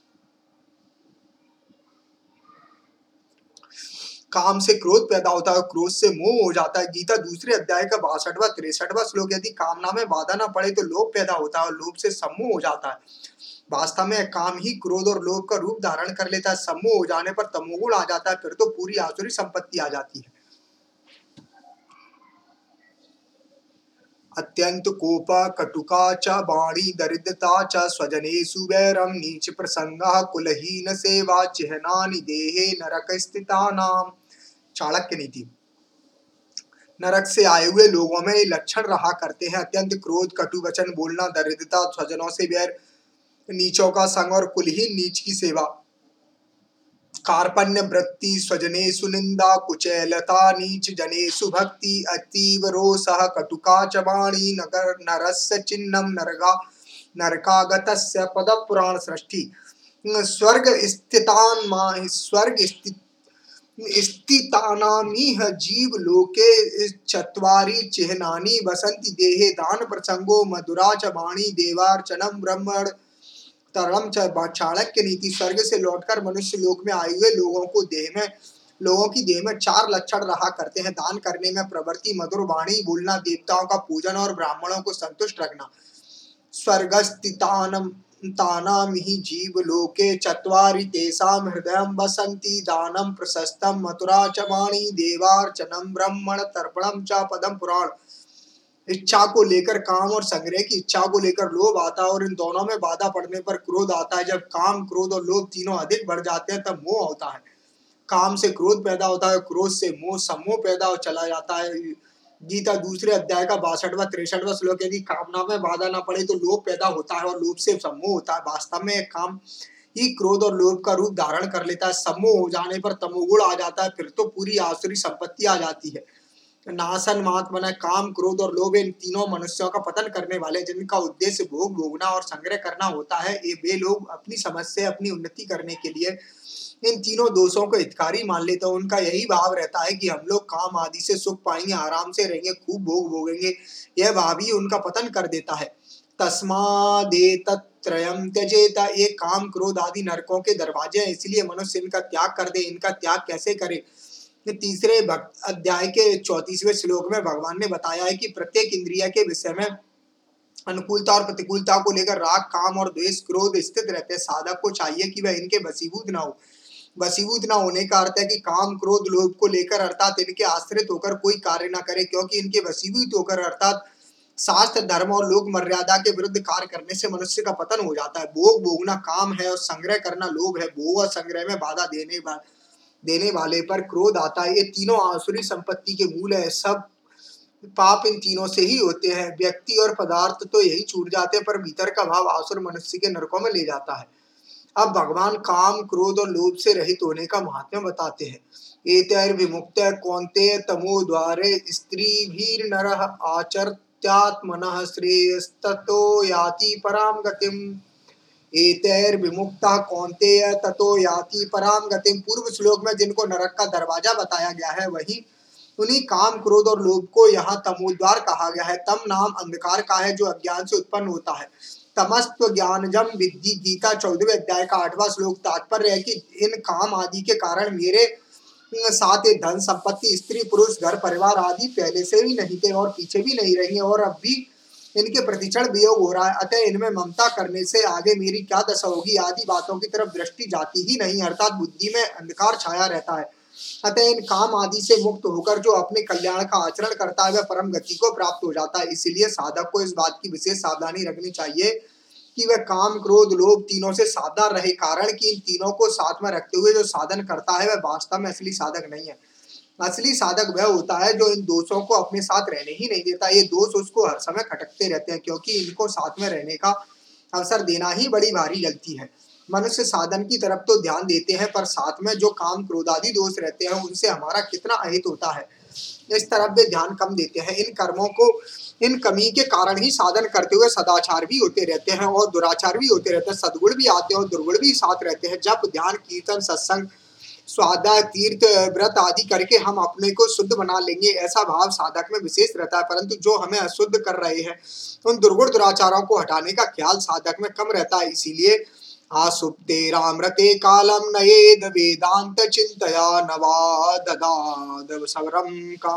काम से क्रोध पैदा होता है, क्रोध से मोह हो जाता है। गीता दूसरे अध्याय का बासठवां तिरसठवां श्लोक, यदि कामना में बाधा न पड़े तो लोभ पैदा होता है और लोभ से सम्मोह हो जाता है। वास्तव में काम ही क्रोध और लोभ का रूप धारण कर लेता है। सम्मोह हो जाने पर तमोगुण आ जाता है, फिर तो पूरी आसुरी संपत्ति आ जाती है। अत्यंत कोप, कटुका च वाणी, दरिद्रता च स्वजनेषु वैरम, नीच प्रसंगः, कुलहीन सेवा, चिह्नानि देहे नरक स्थितानाम। चाणक्य नीति। नरक से आए हुए लोगों में ये लक्षण रहा करते हैं: अत्यंत क्रोध, कटु वचन बोलना, दरिद्रता, स्वजनों से वैर, नीचों का संग और कुलहीन, नीच की सेवा, कार्पण्य वृत्ति, स्वजनेषु निंदा, कुचैलता, नीच जनेषु भक्ति, अतीव रोषः, कटुका च वाणी, नगर नरस्य चिन्हम, नरगा नरकागतस्य पद। पुराण सृष्टि। स्वर्ग स्थितान मा स्वर्ग स्थित स्थितानामिह जीव लोके चत्वारि चिह्नानि वसन्ति देहे, दान प्रसंगो, मधुरा च वाणी, देवार्चनम, ब्रह्मण तरम च। चाणक्य नीति। स्वर्ग से लौटकर मनुष्य लोक में आए हुए लोगों को देह में लोगों की देह में चार लक्षण रहा करते हैं: दान करने में प्रवृत्ति, मधुर वाणी बोलना, देवताओं का पूजन और ब्राह्मणों को संतुष्ट रखना। स्वर्गस्थितानम तानामिहि जीवलोके चत्वारि तेषां हृदयं वसन्ति, दानं प्रशस्तं, मथुरा च वाणी, देवार्चनं, ब्रह्मण तर्पणं च पदम। पुराण। इच्छा को लेकर काम और संग्रह की इच्छा को लेकर लोभ आता है, और इन दोनों में बाधा पड़ने पर क्रोध आता है। जब काम, क्रोध और लोभ तीनों अधिक बढ़ जाते हैं, तब मोह होता है। काम से क्रोध पैदा होता है, क्रोध से मोह, सम्मोह पैदा हो चला जाता है। गीता दूसरे अध्याय का बासठवां तिरसठवां श्लोक, यदि कामना में बाधा न पड़े तो लोभ पैदा होता है और लोभ से सम्मोह होता है। वास्तव में काम ही क्रोध और लोभ का रूप धारण कर लेता है। सम्मोह हो जाने पर तमोगुण आ जाता है, फिर तो पूरी आसुरी संपत्ति आ जाती है। नासन महात्मा, काम, क्रोध और लोभ इन तीनों मनुष्यों का पतन करने वाले, जिनका उद्देश्य भोग भोगना और संग्रह करना होता है। ये वे लोग अपनी समझ से अपनी उन्नति करने के लिए इन तीनों दोषों को हितकारी मान लेते हैं। उनका यही भाव रहता है कि हम लोग काम आदि से सुख पाएंगे, आराम से रहेंगे, खूब भोग भोगेंगे। यह भाव ही उनका पतन कर देता है। तस्मादेतत्त्रयं त्यजेत। ये काम, क्रोध आदि नरकों के दरवाजे हैं, इसलिए मनुष्य इनका त्याग कर दे। इनका त्याग कैसे करे? तीसरे अध्याय के चौतीसवें श्लोक में भगवान ने बताया है कि प्रत्येक इंद्रिय के विषय में अनुकूलता और प्रतिकूलता को लेकर राग, काम और द्वेष, क्रोध स्थित रहते हैं। साधक को चाहिए कि वह इनके वशीभूत न हो। वशीभूत न होने का अर्थ है कि काम, क्रोध, लोभ को लेकर अर्थात इनके आश्रित होकर कोई कार्य न करे, क्योंकि इनके वशीभूत होकर अर्थात शास्त्र, धर्म और लोक मर्यादा के विरुद्ध कार्य करने से मनुष्य का पतन हो जाता है। भोग भोगना काम है और संग्रह करना लोभ है। भोग और संग्रह में बाधा देने वा, देने वाले पर क्रोध आता है। ये तीनों आसुरी संपत्ति के मूल है। सब पाप इन तीनों से ही होते हैं। व्यक्ति और पदार्थ तो यही छूट जाते हैं, पर भीतर का भाव आसुर मनुष्य के नरकों में ले जाता है। अब भगवान काम, क्रोध और लोभ से रहित होने का महात्म्य बताते हैं। एतैर्विमुक्तः कौन्तेय तमो द्वारे स्त्रीभिर्नरः आचर्त्यात्मनः श्रेयस्ततो याति परां गतिम्। एतैर्विमुक्तः कौन्तेय ततो याति परां गतिम्। पूर्व श्लोक में जिनको नरक का दरवाजा बताया गया है, वही उन्हीं काम, क्रोध और लोभ को यहाँ तमोद्वार कहा गया है। तम नाम अंधकार का है जो अज्ञान से उत्पन्न होता है। तमस्त्व ज्ञानजम विद्धि, गीता चौदहवें अध्याय का आठवां श्लोक। तात्पर्य है कि इन काम आदि के कारण मेरे साथ ये धन संपत्ति, स्त्री पुरुष, घर परिवार आदि पहले से भी नहीं थे और पीछे भी नहीं रही और अब भी इनके प्रतिक्षण वियोग हो रहा है। अतः इनमें ममता करने से आगे मेरी क्या दशा होगी आदि बातों की तरफ दृष्टि जाती ही नहीं, अर्थात बुद्धि में अंधकार छाया रहता है। अतः इन काम आदि से मुक्त होकर जो अपने कल्याण का आचरण करता है वह परम गति को प्राप्त हो जाता है। इसीलिए साधक को इस बात की विशेष सावधानी रखनी चाहिए कि वह काम, क्रोध, लोभ तीनों से सावधान रहे। कारण कि इन तीनों को साथ में रखते हुए जो साधन करता है वह वास्तव में असली साधक नहीं है। असली साधक वह होता है जो इन दोषों को अपने साथ रहने ही नहीं देता। ये दोष उसको हर समय खटकते रहते हैं, क्योंकि इनको साथ में रहने का अवसर देना ही बड़ी भारी गलती है। मनुष्य साधन की तरफ तो ध्यान देते हैं, पर साथ में जो काम, क्रोध आदि दोष रहते हैं उनसे हमारा कितना अहित होता है, इस तरफ वे ध्यान कम देते हैं। इन कर्मों को, इन कमी के कारण ही साधन करते हुए सदाचार भी होते रहते हैं और दुराचार भी होते रहते हैं। सद्गुण भी आते हैं और दुर्गुण भी साथ रहते हैं। जब ध्यान, कीर्तन, सत्संग, स्वाध्याय, तीर्थ, व्रत आदि करके हम अपने को शुद्ध बना लेंगे, ऐसा भाव साधक में विशेष रहता है। परंतु जो हमें अशुद्ध कर रहे हैं उन दुर्गुण दुराचारों को हटाने का ख्याल साधक में कम रहता है। इसीलिए आसुप्तेरामृते कालम नयेद वेदांत चिंतया नवा ददाद सवरम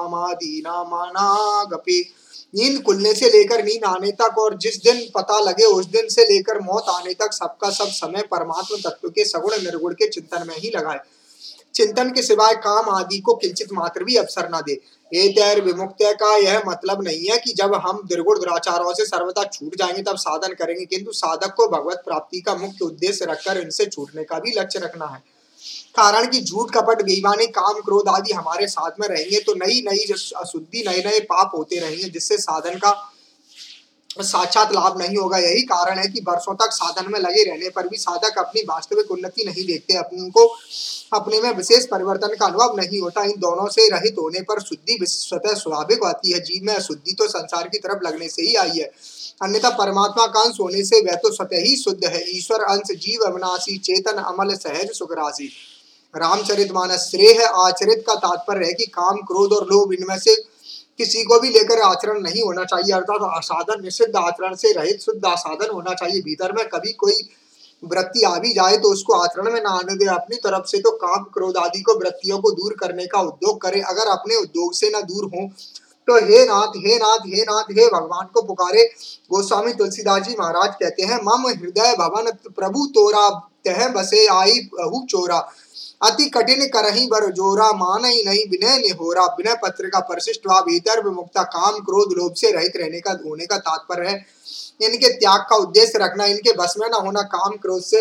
कामादीनामानागपि। नींद खुलने से लेकर नींद आने तक और जिस दिन पता लगे उस दिन से लेकर मौत आने तक सबका सब समय परमात्मा तत्व के सगुण निर्गुण के चिंतन में ही लगाए। चिंतन के सिवाय काम आदि को किंचित मात्र भी अवसर न दे। एतैर विमुक्त्या का यह मतलब नहीं है कि जब हम दुर्गुण दुराचारों से सर्वदा छूट जाएंगे तब साधन करेंगे, किंतु साधक को भगवत प्राप्ति का मुख्य उद्देश्य रखकर इनसे छूटने का भी लक्ष्य रखना है। कारण कि झूठ, कपट, बेईमानी, काम, क्रोध आदि हमारे साथ में रहेंगे तो नई नई अशुद्धि, नए नए पाप होते रहेंगे, जिससे साधन का साक्षात लाभ नहीं होगा। यही कारण है कि वर्षों तक साधन में लगे रहने पर भी साधक अपनी वास्तविक उन्नति नहीं देखते, उनको अपने में विशेष परिवर्तन का अनुभव नहीं होता। इन दोनों से रहित होने पर शुद्धि स्वतः स्वाभाविक होती है। जीव में अशुद्धि तो संसार की तरफ लगने से ही आई है, अन्यथा परमात्मा का अंश होने से वह तो स्वतः ही शुद्ध है। ईश्वर अंश, जीव अविनाशी, चेतन, अमल, सहज, सुख राशि। रामचरितमानस। श्रेय आचरित का तात्पर्य है कि काम, क्रोध और लोभ इनमें से किसी को भी लेकर आचरण नहीं होना चाहिए, अर्थात असाधन निषिद्ध आचरण से रहित शुद्ध आसाधन होना चाहिए। भीतर में कभी कोई वृत्ति आ भी जाए तो उसको आचरण में न आने दे। अपनी तरफ से तो काम, क्रोध आदि को वृत्तियों को दूर करने का उद्योग करे। अगर अपने उद्योग से न दूर हो तो हे नाथ, हे नाथ, हे नाथ, हे भगवान को पुकारे। गोस्वामी तुलसीदास जी महाराज कहते हैं, मम हृदय भवन प्रभु तोरा, तह बसे आई बहु चोरा। अति कठिन करही बर जोरा, मानई नहीं विनय निहोरा। विनय पत्र का परिशिष्ट भाव भीतर विमुक्ता काम, क्रोध, लोभ से रहित रहने का होने का तात्पर्य है इनके त्याग का उद्देश्य रखना। इनके बस में न होना काम, क्रोध से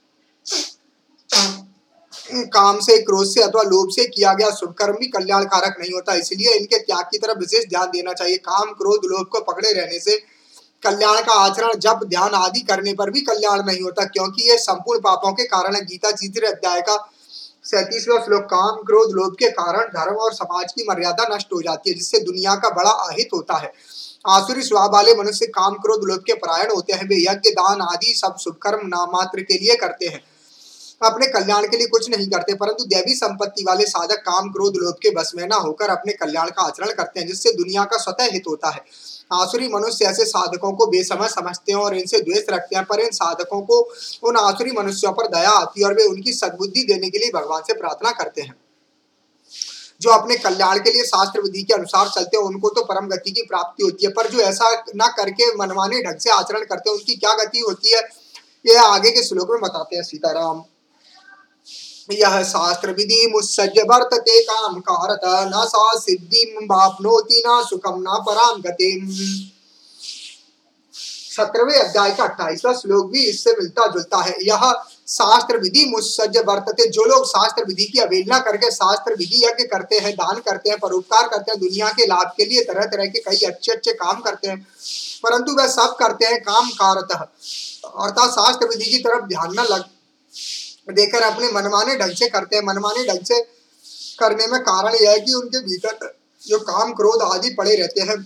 काम से, क्रोध से अथवा लोभ से किया गया शुभ कर्म भी कल्याणकारक नहीं होता। इसलिए इनके त्याग की तरफ विशेष ध्यान देना चाहिए। काम, क्रोध, लोभ को पकड़े रहने से कल्याण का आचरण, जप, ध्यान आदि करने पर भी कल्याण नहीं होता, क्योंकि ये संपूर्ण पापों के कारण है। गीता तीसरे अध्याय का सैंतीसवां श्लोक। काम, क्रोध, लोभ के कारण धर्म और समाज की मर्यादा नष्ट हो जाती है, जिससे दुनिया का बड़ा अहित होता है। आसुरी स्वभाव वाले मनुष्य काम, क्रोध, लोभ के परायण होते हैं। वे यज्ञ, दान आदि सब शुभ कर्म नाम मात्र के लिए करते हैं, अपने कल्याण के लिए कुछ नहीं करते। परंतु दैवी संपत्ति वाले साधक काम, क्रोध, लोभ के बस में न होकर अपने कल्याण का आचरण करते हैं, जिससे दुनिया का स्वतः हित होता है। आसुरी मनुष्य ऐसे साधकों को बेसमझ समझते हैं और इनसे द्वेष रखते हैं, पर इन साधकों को उन आसुरी मनुष्यों पर दया आती है और वे उनकी सद्बुद्धि देने के लिए भगवान से प्रार्थना करते हैं। जो अपने कल्याण के लिए शास्त्र विधि के अनुसार चलते हैं उनको तो परम गति की प्राप्ति होती है, पर जो ऐसा न करके मनमाने ढंग से आचरण करते हैं उनकी क्या गति होती है, यह आगे के श्लोक में बताते हैं सीताराम। यह शास्त्र विधि मुत्सज्ज वर्तते काम कारत, न सा सिद्धिं वाप्नोति न सुखं न परां गतिम्। सत्रहवें अध्याय का अट्ठाईसवां श्लोक भी इससे मिलता जुलता है। यह शास्त्र विधि मुत्सज्ज वर्तते। जो लोग शास्त्र विधि की अवहेलना करके शास्त्र विधि यज्ञ करते हैं, दान करते हैं, परोपकार करते हैं, दुनिया के लाभ के लिए तरह तरह के कई अच्छे अच्छे काम करते हैं, परंतु वह सब करते हैं काम कारतः, अर्थात शास्त्र विधि की तरफ ध्यान न लग देकर अपने मनमाने ढंग से करते हैं। मनमाने ढंग से करने में कारण यह है कि उनके भीतर जो काम क्रोध आदि पड़े रहते हैं,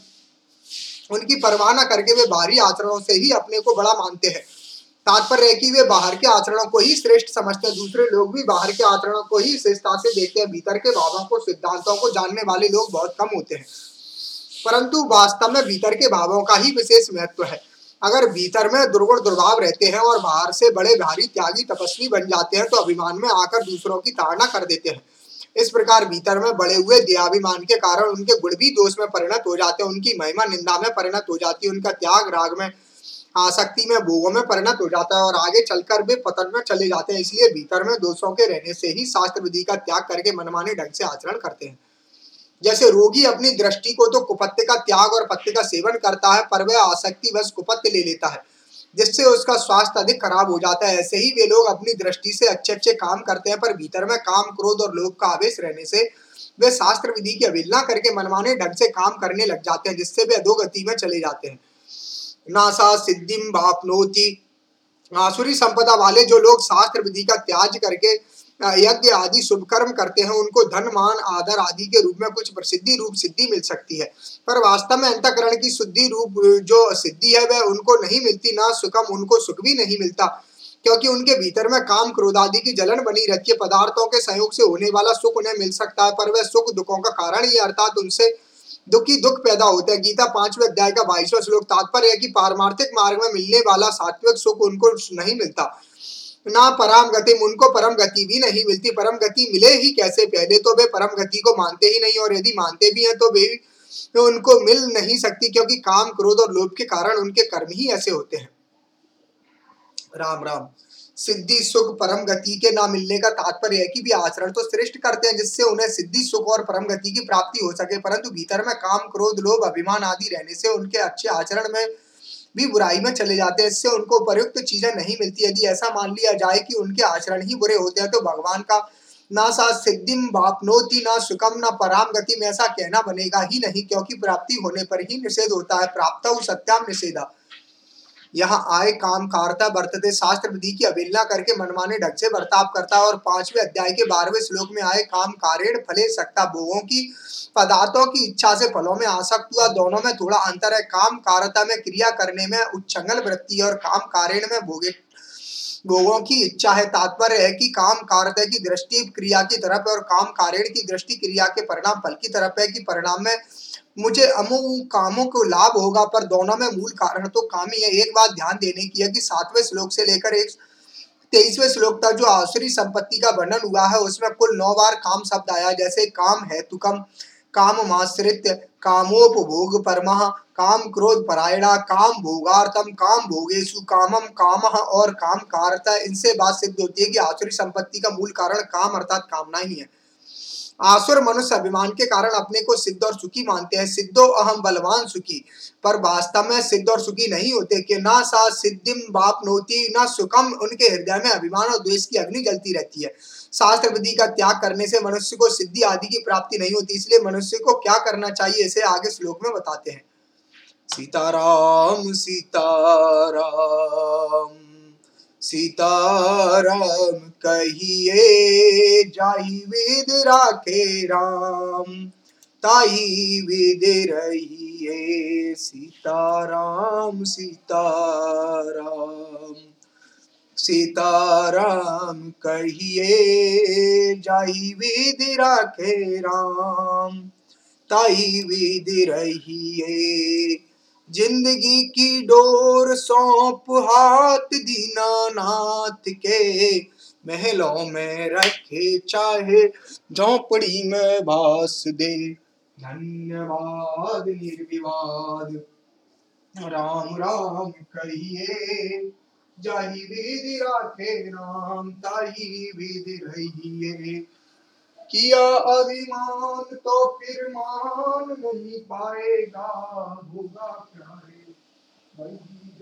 उनकी परवाह न करके वे बाहरी आचरणों से ही अपने को बड़ा मानते हैं। तात्पर्य है कि वे बाहर के आचरणों को ही श्रेष्ठ समझते हैं। दूसरे लोग भी बाहर के आचरणों को ही श्रेष्ठता से देखते हैं। भीतर के भावों को, सिद्धांतों को जानने वाले लोग बहुत कम होते हैं, परंतु वास्तव में भीतर के भावों का ही विशेष महत्व है। अगर भीतर में दुर्गुण दुर्भाव रहते हैं और बाहर से बड़े भारी त्यागी तपस्वी बन जाते हैं, तो अभिमान में आकर दूसरों की ताड़ना कर देते हैं। इस प्रकार भीतर में बड़े हुए देहाभिमान के कारण उनके गुण भी दोष में परिणत हो जाते हैं, उनकी महिमा निंदा में परिणत हो जाती है, उनका त्याग राग में, आसक्ति में, भोगों में परिणत हो जाता है और आगे चलकर वे पतन में चले जाते हैं। इसलिए भीतर में दोषों के रहने से ही शास्त्र विधि का त्याग करके मनमाने ढंग से आचरण करते हैं। जैसे रोगी अपनी दृष्टि को तो कुपत्य का त्याग और पत्य का सेवन करता है, पर वह आसक्ति बस कुपत्य ले लेता है, जिससे उसका स्वास्थ्य अधिक खराब हो जाता है। ऐसे ही वे लोग अपनी दृष्टि से अच्छे अच्छे काम करते हैं, पर भीतर में काम, क्रोध और लोभ का आवेश रहने से वे शास्त्र विधि की अवहेलना करके मनमाने ढंग से काम करने लग जाते हैं, जिससे वे अधोगति में चले जाते हैं। नासा सिद्धिम वाप्नोति। आसुरी संपदा वाले जो लोग शास्त्र विधि का त्याग करके यज्ञ आदि शुभ कर्म करते हैं, उनको धन, मान, आदर आदि के रूप में कुछ प्रसिद्धि रूप सिद्धि मिल सकती है, पर वास्तव में अंतःकरण की शुद्धि रूप जो सिद्धि है वह उनको नहीं मिलती। ना सुखम, उनको सुख भी नहीं मिलता, क्योंकि उनके भीतर में काम, क्रोध आदि की जलन बनी रहती है। पदार्थों के संयोग से होने वाला सुख उन्हें मिल सकता है, पर वह सुख दुखों का कारण ही, अर्थात उनसे दुखी दुख पैदा होते हैं। गीता पांचवें अध्याय का बाईसवां श्लोक। तात्पर्य है कि पारमार्थिक मार्ग में मिलने वाला सात्विक सुख उनको नहीं मिलता, ना परम गति, उनको परम गति भी नहीं मिलती। परम गति मिले ही कैसे? पहले तो वे परम गति को मानते ही नहीं, और यदि मानते भी हैं तो वे तो उनको मिल नहीं सकती, क्योंकि काम, क्रोध और लोभ के कारण उनके कर्म ही ऐसे होते हैं। राम राम। सिद्धि, सुख, परम गति के ना मिलने का तात्पर्य है कि वे आचरण तो श्रेष्ठ करते हैं जिससे उन्हें सिद्धि, सुख और परम गति की प्राप्ति हो सके, परंतु भीतर में काम, क्रोध, लोभ, अभिमान आदि रहने से उनके अच्छे आचरण में भी बुराई में चले जाते हैं। इससे उनको उपयुक्त चीजें नहीं मिलती। यदि ऐसा मान लिया जाए कि उनके आचरण ही बुरे होते हैं, तो भगवान का ना सा सिद्धिम वाप्नोति ना सुखम ना पराम गति में ऐसा कहना बनेगा ही नहीं, क्योंकि प्राप्ति होने पर ही निषेध होता है। प्राप्तौ सत्याम निषेधा। यहाँ आए काम कारता वर्तते। शास्त्र विधि की अवहेलना करके मनमाने ढंग से बर्ताव करता है। और पांचवें अध्याय के बारहवें श्लोक में आए काम कारेण फले सकता। भोगों की, पदार्थों की इच्छा से फलों में आसक्त हुआ, दोनों में थोड़ा अंतर है। काम कारता में क्रिया करने में उच्छृंखल वृत्ति और काम कारेण में भोगे भोगों की इच्छा है। तात्पर्य है कि काम कारता की दृष्टि क्रिया की तरफ है और काम कारेण की दृष्टि क्रिया के परिणाम फल की तरफ है, कि परिणाम में मुझे अमु कामों को लाभ होगा, पर दोनों में मूल कारण तो काम ही है। एक बात ध्यान देने की है कि सातवें श्लोक से लेकर एक तेईसवें श्लोक तक जो आसुरी संपत्ति का वर्णन हुआ है, उसमें कुल नौ बार काम शब्द आया। जैसे काम हेतुकम, काममाश्रित्य, कामोपभोग परमः, काम क्रोध परायणा, काम भोगार्थम, काम भोगेषु, कामम कामः और काम कारता। इनसे बात सिद्ध होती है कि आसुरी संपत्ति का मूल कारण काम अर्थात कामना ही है। आसुर मनुष्य अभिमान के कारण अपने को सिद्ध और सुखी मानते हैं। सिद्धो अहम बलवान सुखी, पर वास्तव में सिद्ध और सुखी नहीं होते। कि ना सा सिद्धिम वाप्नोति ना सुखम। उनके हृदय में अभिमान और द्वेष की अग्नि जलती रहती है। शास्त्र विधि का त्याग करने से मनुष्य को सिद्धि आदि की प्राप्ति नहीं होती। इसलिए मनुष्य को क्या करना चाहिए, इसे आगे श्लोक में बताते हैं। सीताराम सीताराम सीताराम कहिए, जाहि विधि राखे राम, ताहि विधि रहिए। सीताराम सीताराम सीताराम कहिए, जाहि विधि राखे राम, ताहि विधि रहिए। जिंदगी की डोर सौंप हाथ दीनानाथ के, महलों में रखे चाहे झोंपड़ी में बास दे। धन्यवाद निर्विवाद, राम राम कहिए, जाहि विधि राखे राम, ताहि विधि रहिए। किया अभिमान तो फिर मान नहीं पाएगा, होगा प्यारे वही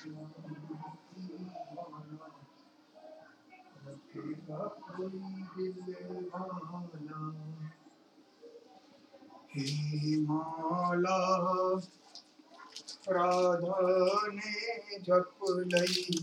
रखेगा कोई दिल वाला। हे माला राधा ने जप लई,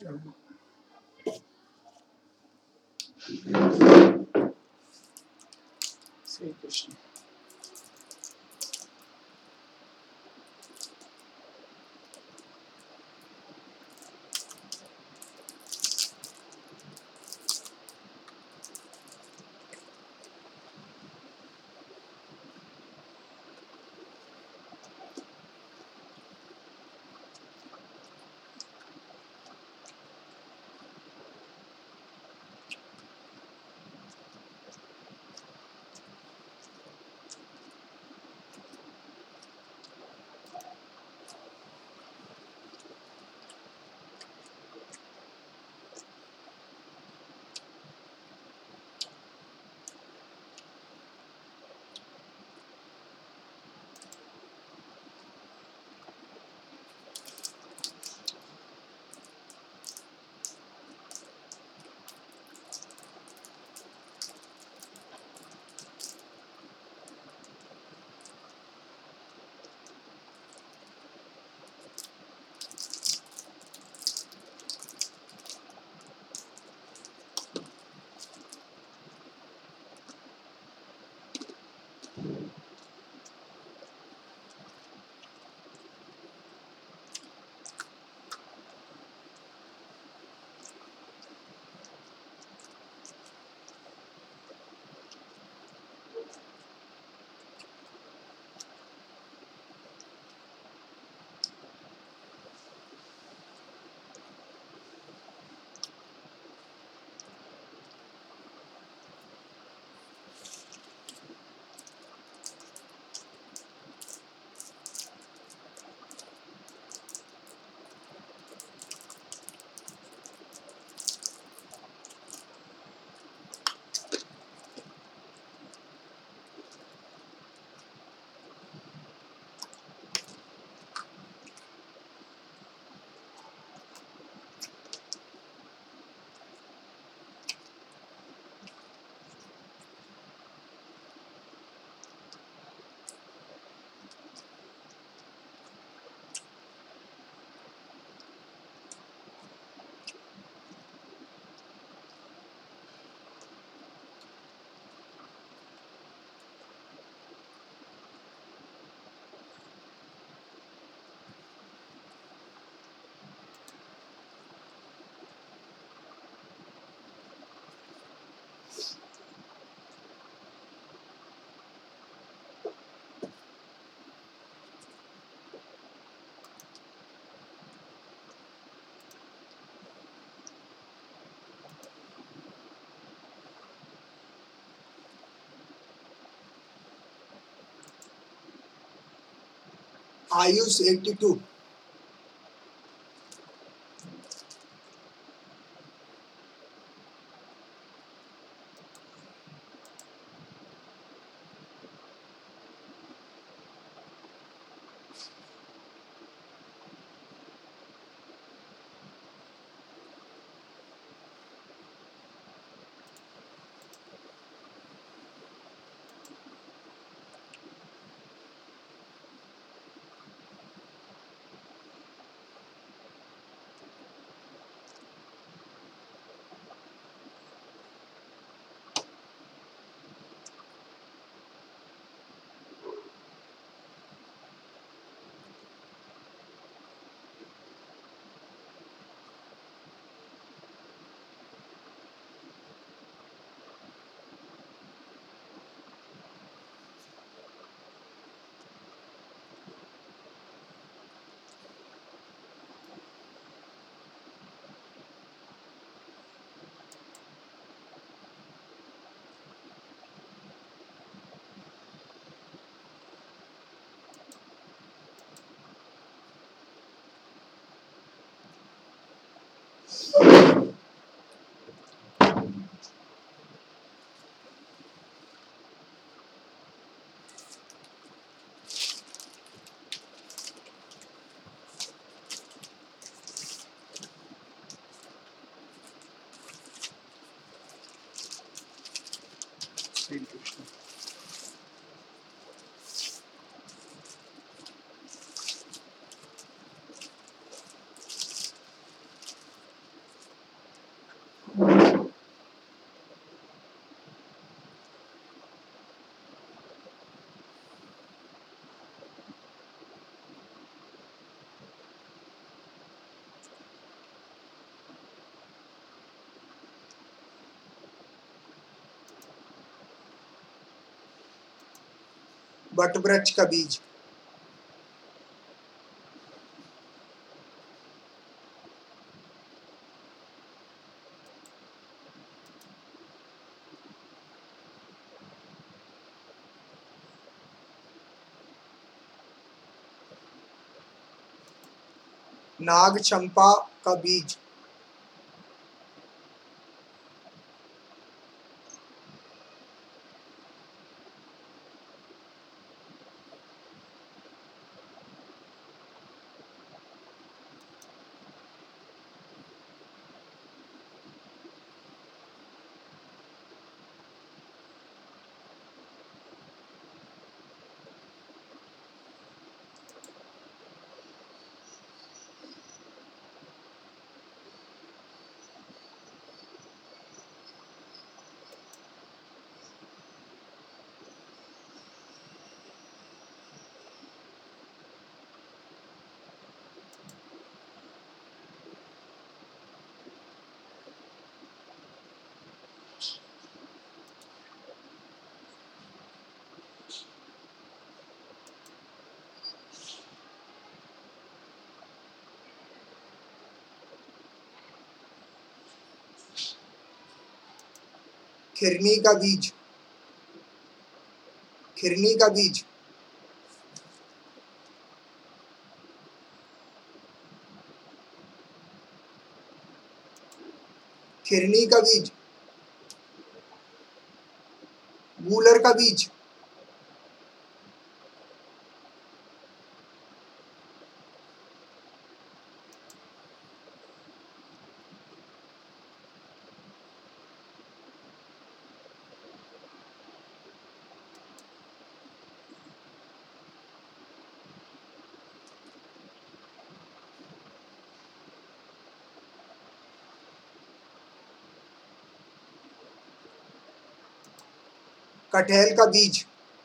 श्री कृष्ण। Ayush eighty two. श्री कृष्ण। वट वृक्ष का बीज, नाग चंपा का बीज, खिरनी का बीज, खिरनी का बीज, खिरनी का बीज, गूलर का बीज, कटहल का बीज,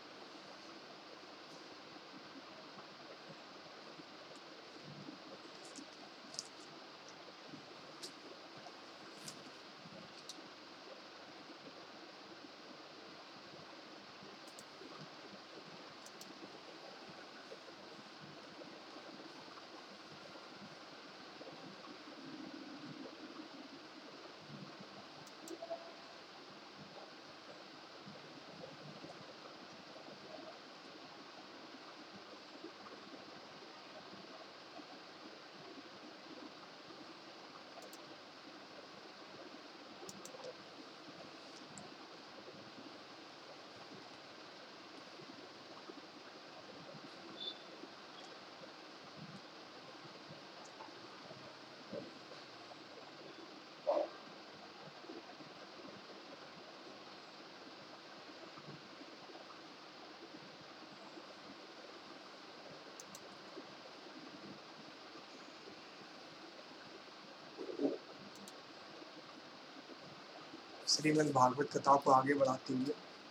श्रीमद् भागवत कथा को आगे बढ़ाते हुए,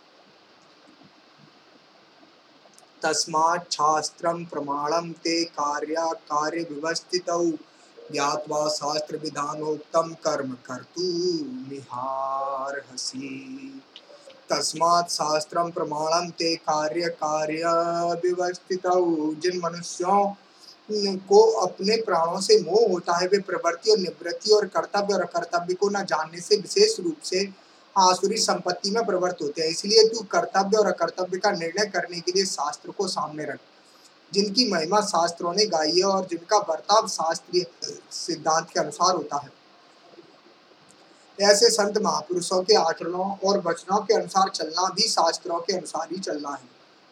तस्मात् शास्त्रं प्रमाणं ते कार्या कार्य व्यवस्थितौ ज्ञात्वा शास्त्र विधानोक्तं कर्म कर्तुमिहार्हसि। तस्मात् शास्त्रं प्रमाणं ते कार्य कार्य व्यवस्थितौ, जिन मनुष्यों को अपने प्राणों से मोह होता है वे प्रवृत्ति और निवृत्ति और कर्तव्य और अकर्तव्य को न जानने से विशेष रूप से आसुरी संपत्ति में प्रवृत्त होते हैं। इसलिए तू कर्तव्य और अकर्तव्य का निर्णय करने के लिए शास्त्र को सामने रख, जिनकी महिमा शास्त्रों ने गाई है और जिनका बर्ताव शास्त्रीय सिद्धांत के अनुसार होता है। ऐसे संत महापुरुषों के आचरणों और वचनों के अनुसार चलना भी शास्त्रों के अनुसार ही चलना है,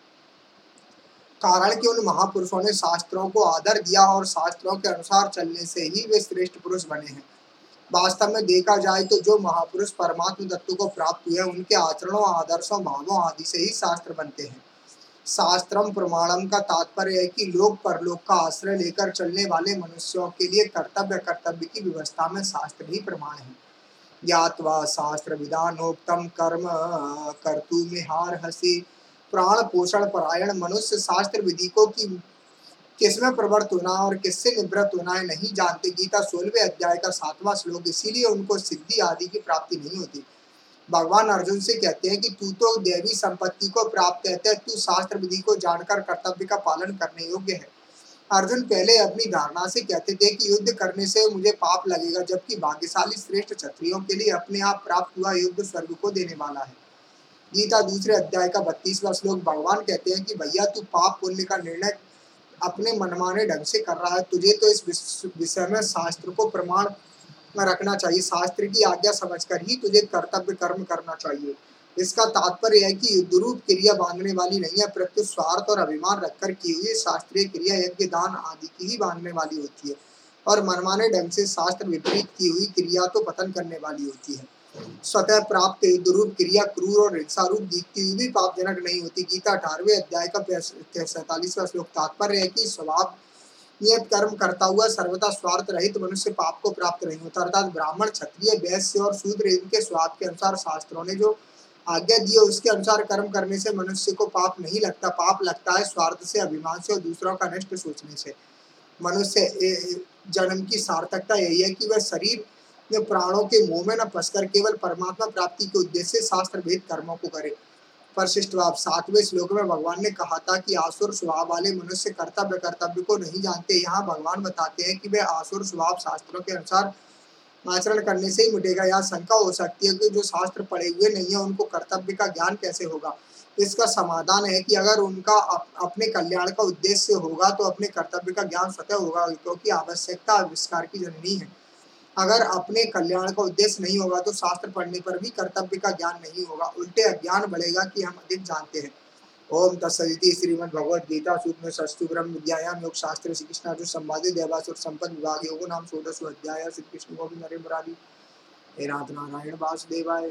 कारण कि उन महापुरुषों ने शास्त्रों को आदर दिया और शास्त्रों के अनुसार चलने से ही वे श्रेष्ठ पुरुष बने हैं। वास्तव में देखा जाए तो जो महापुरुष परमात्म तत्व को प्राप्त हुए उनके आचरणों, आदर्शों, भावों आदि से ही शास्त्र बनते हैं। शास्त्रम प्रमाणम का तात्पर्य है कि लोक परलोक का आश्रय लेकर चलने वाले मनुष्यों के लिए कर्तव्य कर्तव्य की व्यवस्था में शास्त्र ही प्रमाण है। ज्ञात्वा शास्त्र विधानोक्तम कर्म कर्तुमिहार्हसि। प्राण पोषण परायण मनुष्य शास्त्र विधि को कि किसमें प्रवृत्त होना और किससे निवृत्त होना है नहीं जानते। गीता सोलहवें अध्याय का सातवां श्लोक। इसीलिए उनको सिद्धि आदि की प्राप्ति नहीं होती। भगवान अर्जुन से कहते हैं कि तू तो दैवी संपत्ति को प्राप्त कहते है, तू शास्त्र विधि को जानकर कर्तव्य का पालन करने योग्य है। अर्जुन पहले अपनी धारणा से कहते थे कि युद्ध करने से मुझे पाप लगेगा, जबकि भाग्यशाली श्रेष्ठ क्षत्रियों के लिए अपने आप प्राप्त हुआ युद्ध स्वर्ग को देने वाला है। गीता दूसरे अध्याय का बत्तीसवां श्लोक भगवान कहते हैं कि भैया तू पाप पुण्य का निर्णय अपने मनमाने ढंग से कर रहा है, तुझे तो इस विषय में शास्त्र को प्रमाण में रखना चाहिए, शास्त्र की आज्ञा समझकर ही तुझे कर्तव्य कर्म करना चाहिए। इसका तात्पर्य है कि युद्धरूप क्रिया बांधने वाली नहीं है, प्रत्युत स्वार्थ और अभिमान रखकर की हुई शास्त्रीय क्रिया यज्ञ दान आदि की ही बांधने वाली होती है, और मनमाने ढंग से शास्त्र विपरीत की हुई क्रिया तो पतन करने वाली होती है। स्वतः प्राप्त युद्धरूप क्रिया क्रूर और हिंसा रूप दिखती हुई भी पापजनक नहीं होती। गीता अठारहवें अध्याय का सैतालीसवां श्लोक तात्पर्य है कि स्वभाव नियत कर्म करता हुआ सर्वथा स्वार्थ रहित मनुष्य पाप को प्राप्त नहीं होता, अर्थात ब्राह्मण क्षत्रिय वैश्य और शूद्र इनके स्वाद के अनुसार शास्त्रों ने जो आज्ञा दी है उसके अनुसार कर्म करने से मनुष्य को पाप नहीं लगता, पाप लगता है स्वार्थ से, अभिमान से और दूसरों का नष्ट सोचने से। मनुष्य जन्म की सार्थकता यही है कि वह शरीर में प्राणों के मोह में न फंसकर केवल परमात्मा प्राप्ति के उद्देश्य से शास्त्र भेद कर्मों को करे। परिशिष्ट भाव सातवें श्लोक में भगवान ने कहा था कि आसुर स्वभाव वाले मनुष्य कर्तव्य कर्तव्य को नहीं जानते। यहाँ भगवान बताते हैं कि वे आसुर स्वभाव शास्त्रों के अनुसार आचरण करने से ही मिटेगा। यहाँ शंका हो सकती है कि जो शास्त्र पढ़े हुए नहीं है उनको कर्तव्य का ज्ञान कैसे होगा। इसका समाधान है कि अगर उनका अप, अपने कल्याण का उद्देश्य होगा तो अपने कर्तव्य का ज्ञान स्वतः होगा, क्योंकि आवश्यकता आविष्कार की जननी है। अगर अपने कल्याण का उद्देश्य नहीं होगा तो शास्त्र पढ़ने पर भी कर्तव्य का ज्ञान नहीं होगा, उल्टे अज्ञान बढ़ेगा कि हम अधिक जानते हैं। ओम तत्सदिति श्रीमद् भगवद गीता सूत्र में षष्ठु ब्रह्म विद्यायाम योग शास्त्र श्री कृष्ण अर्जुन संवादे देवासुर संपद विभाग योगो नाम षोडशो अध्याय श्री कृष्ण गोविंद हरे मुरारी हे नाथ नारायण वासुदेवाय।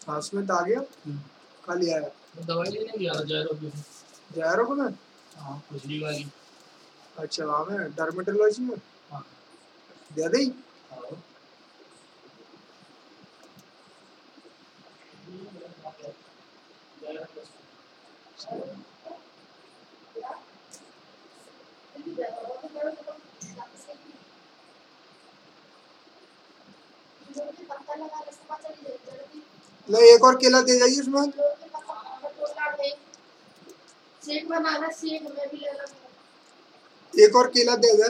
सांस में तो आ गया। खा लिया है। दवाई लेने गया जैरो की। जैरो को में हाँ खुजली वाली। अच्छा वहाँ में डर्मेटोलॉजी में हाँ दे दी। हाँ। ले एक और केला दे जाइए उसमें। शेक बनाना, शेक में भी लेना। एक और केला दे दे।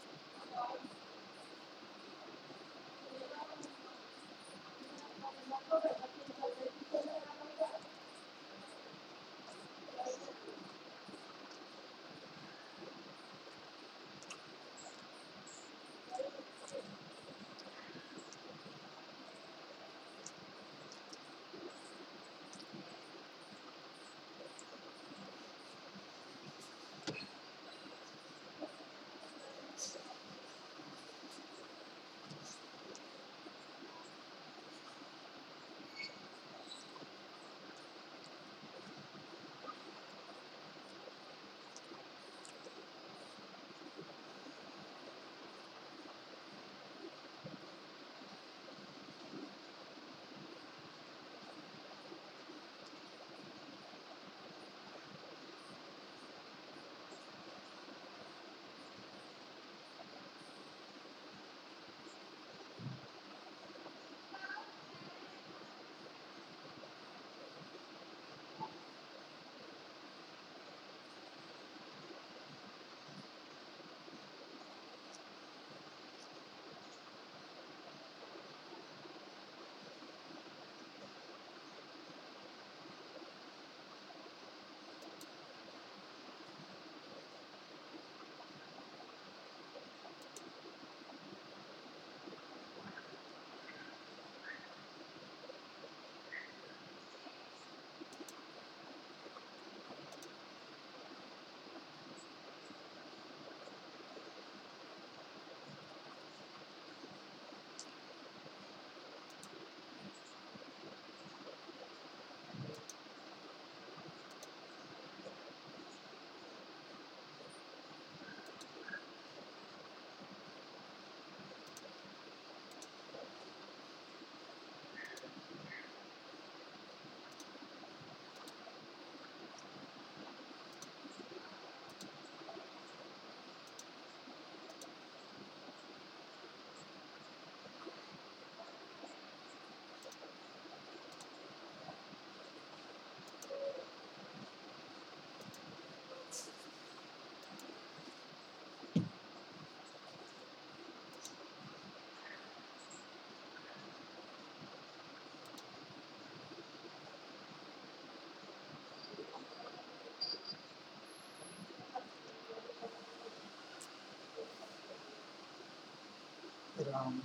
राम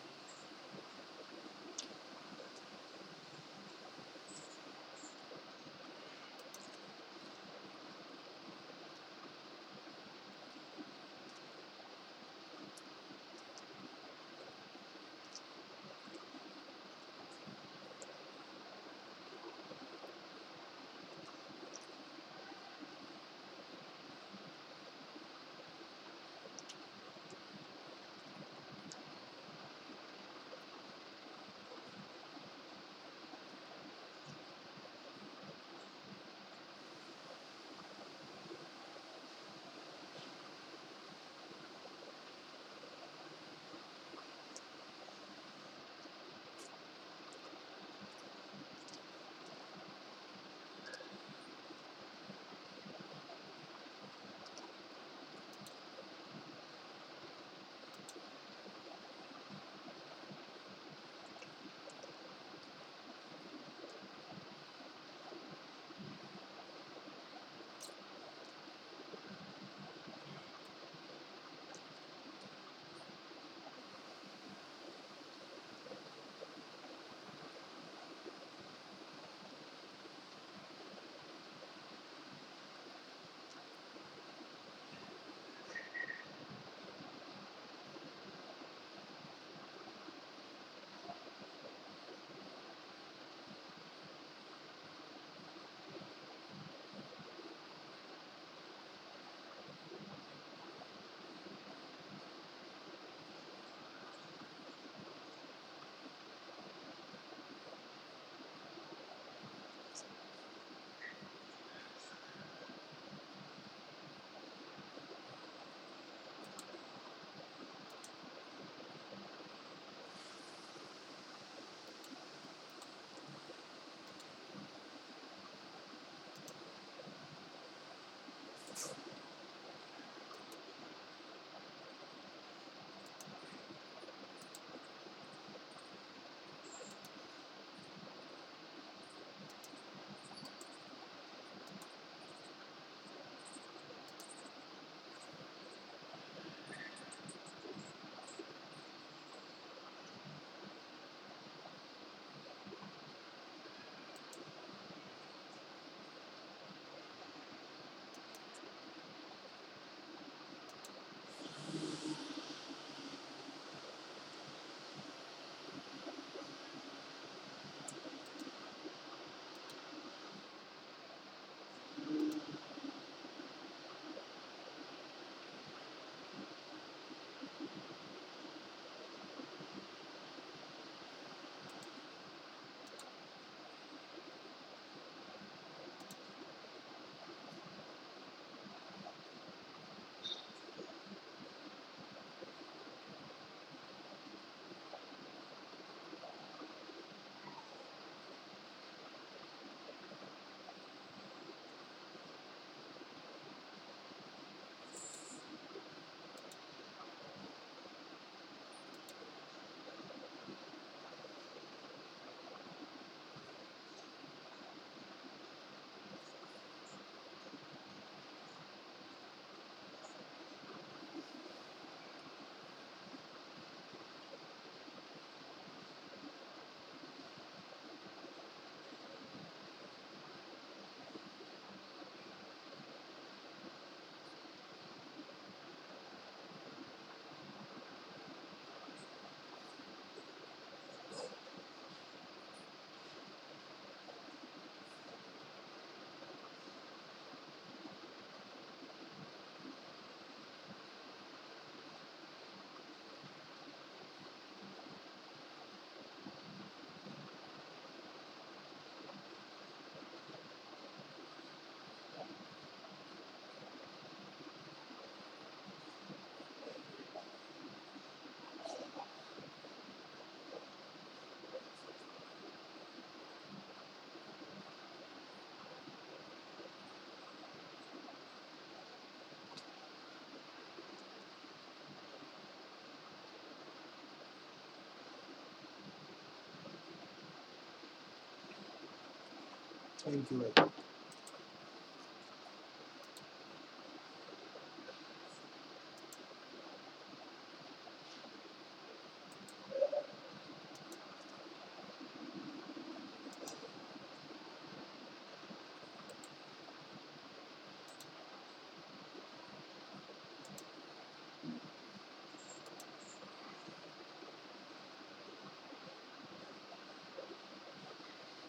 थैंक यू भाई।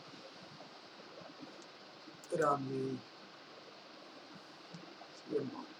राम जी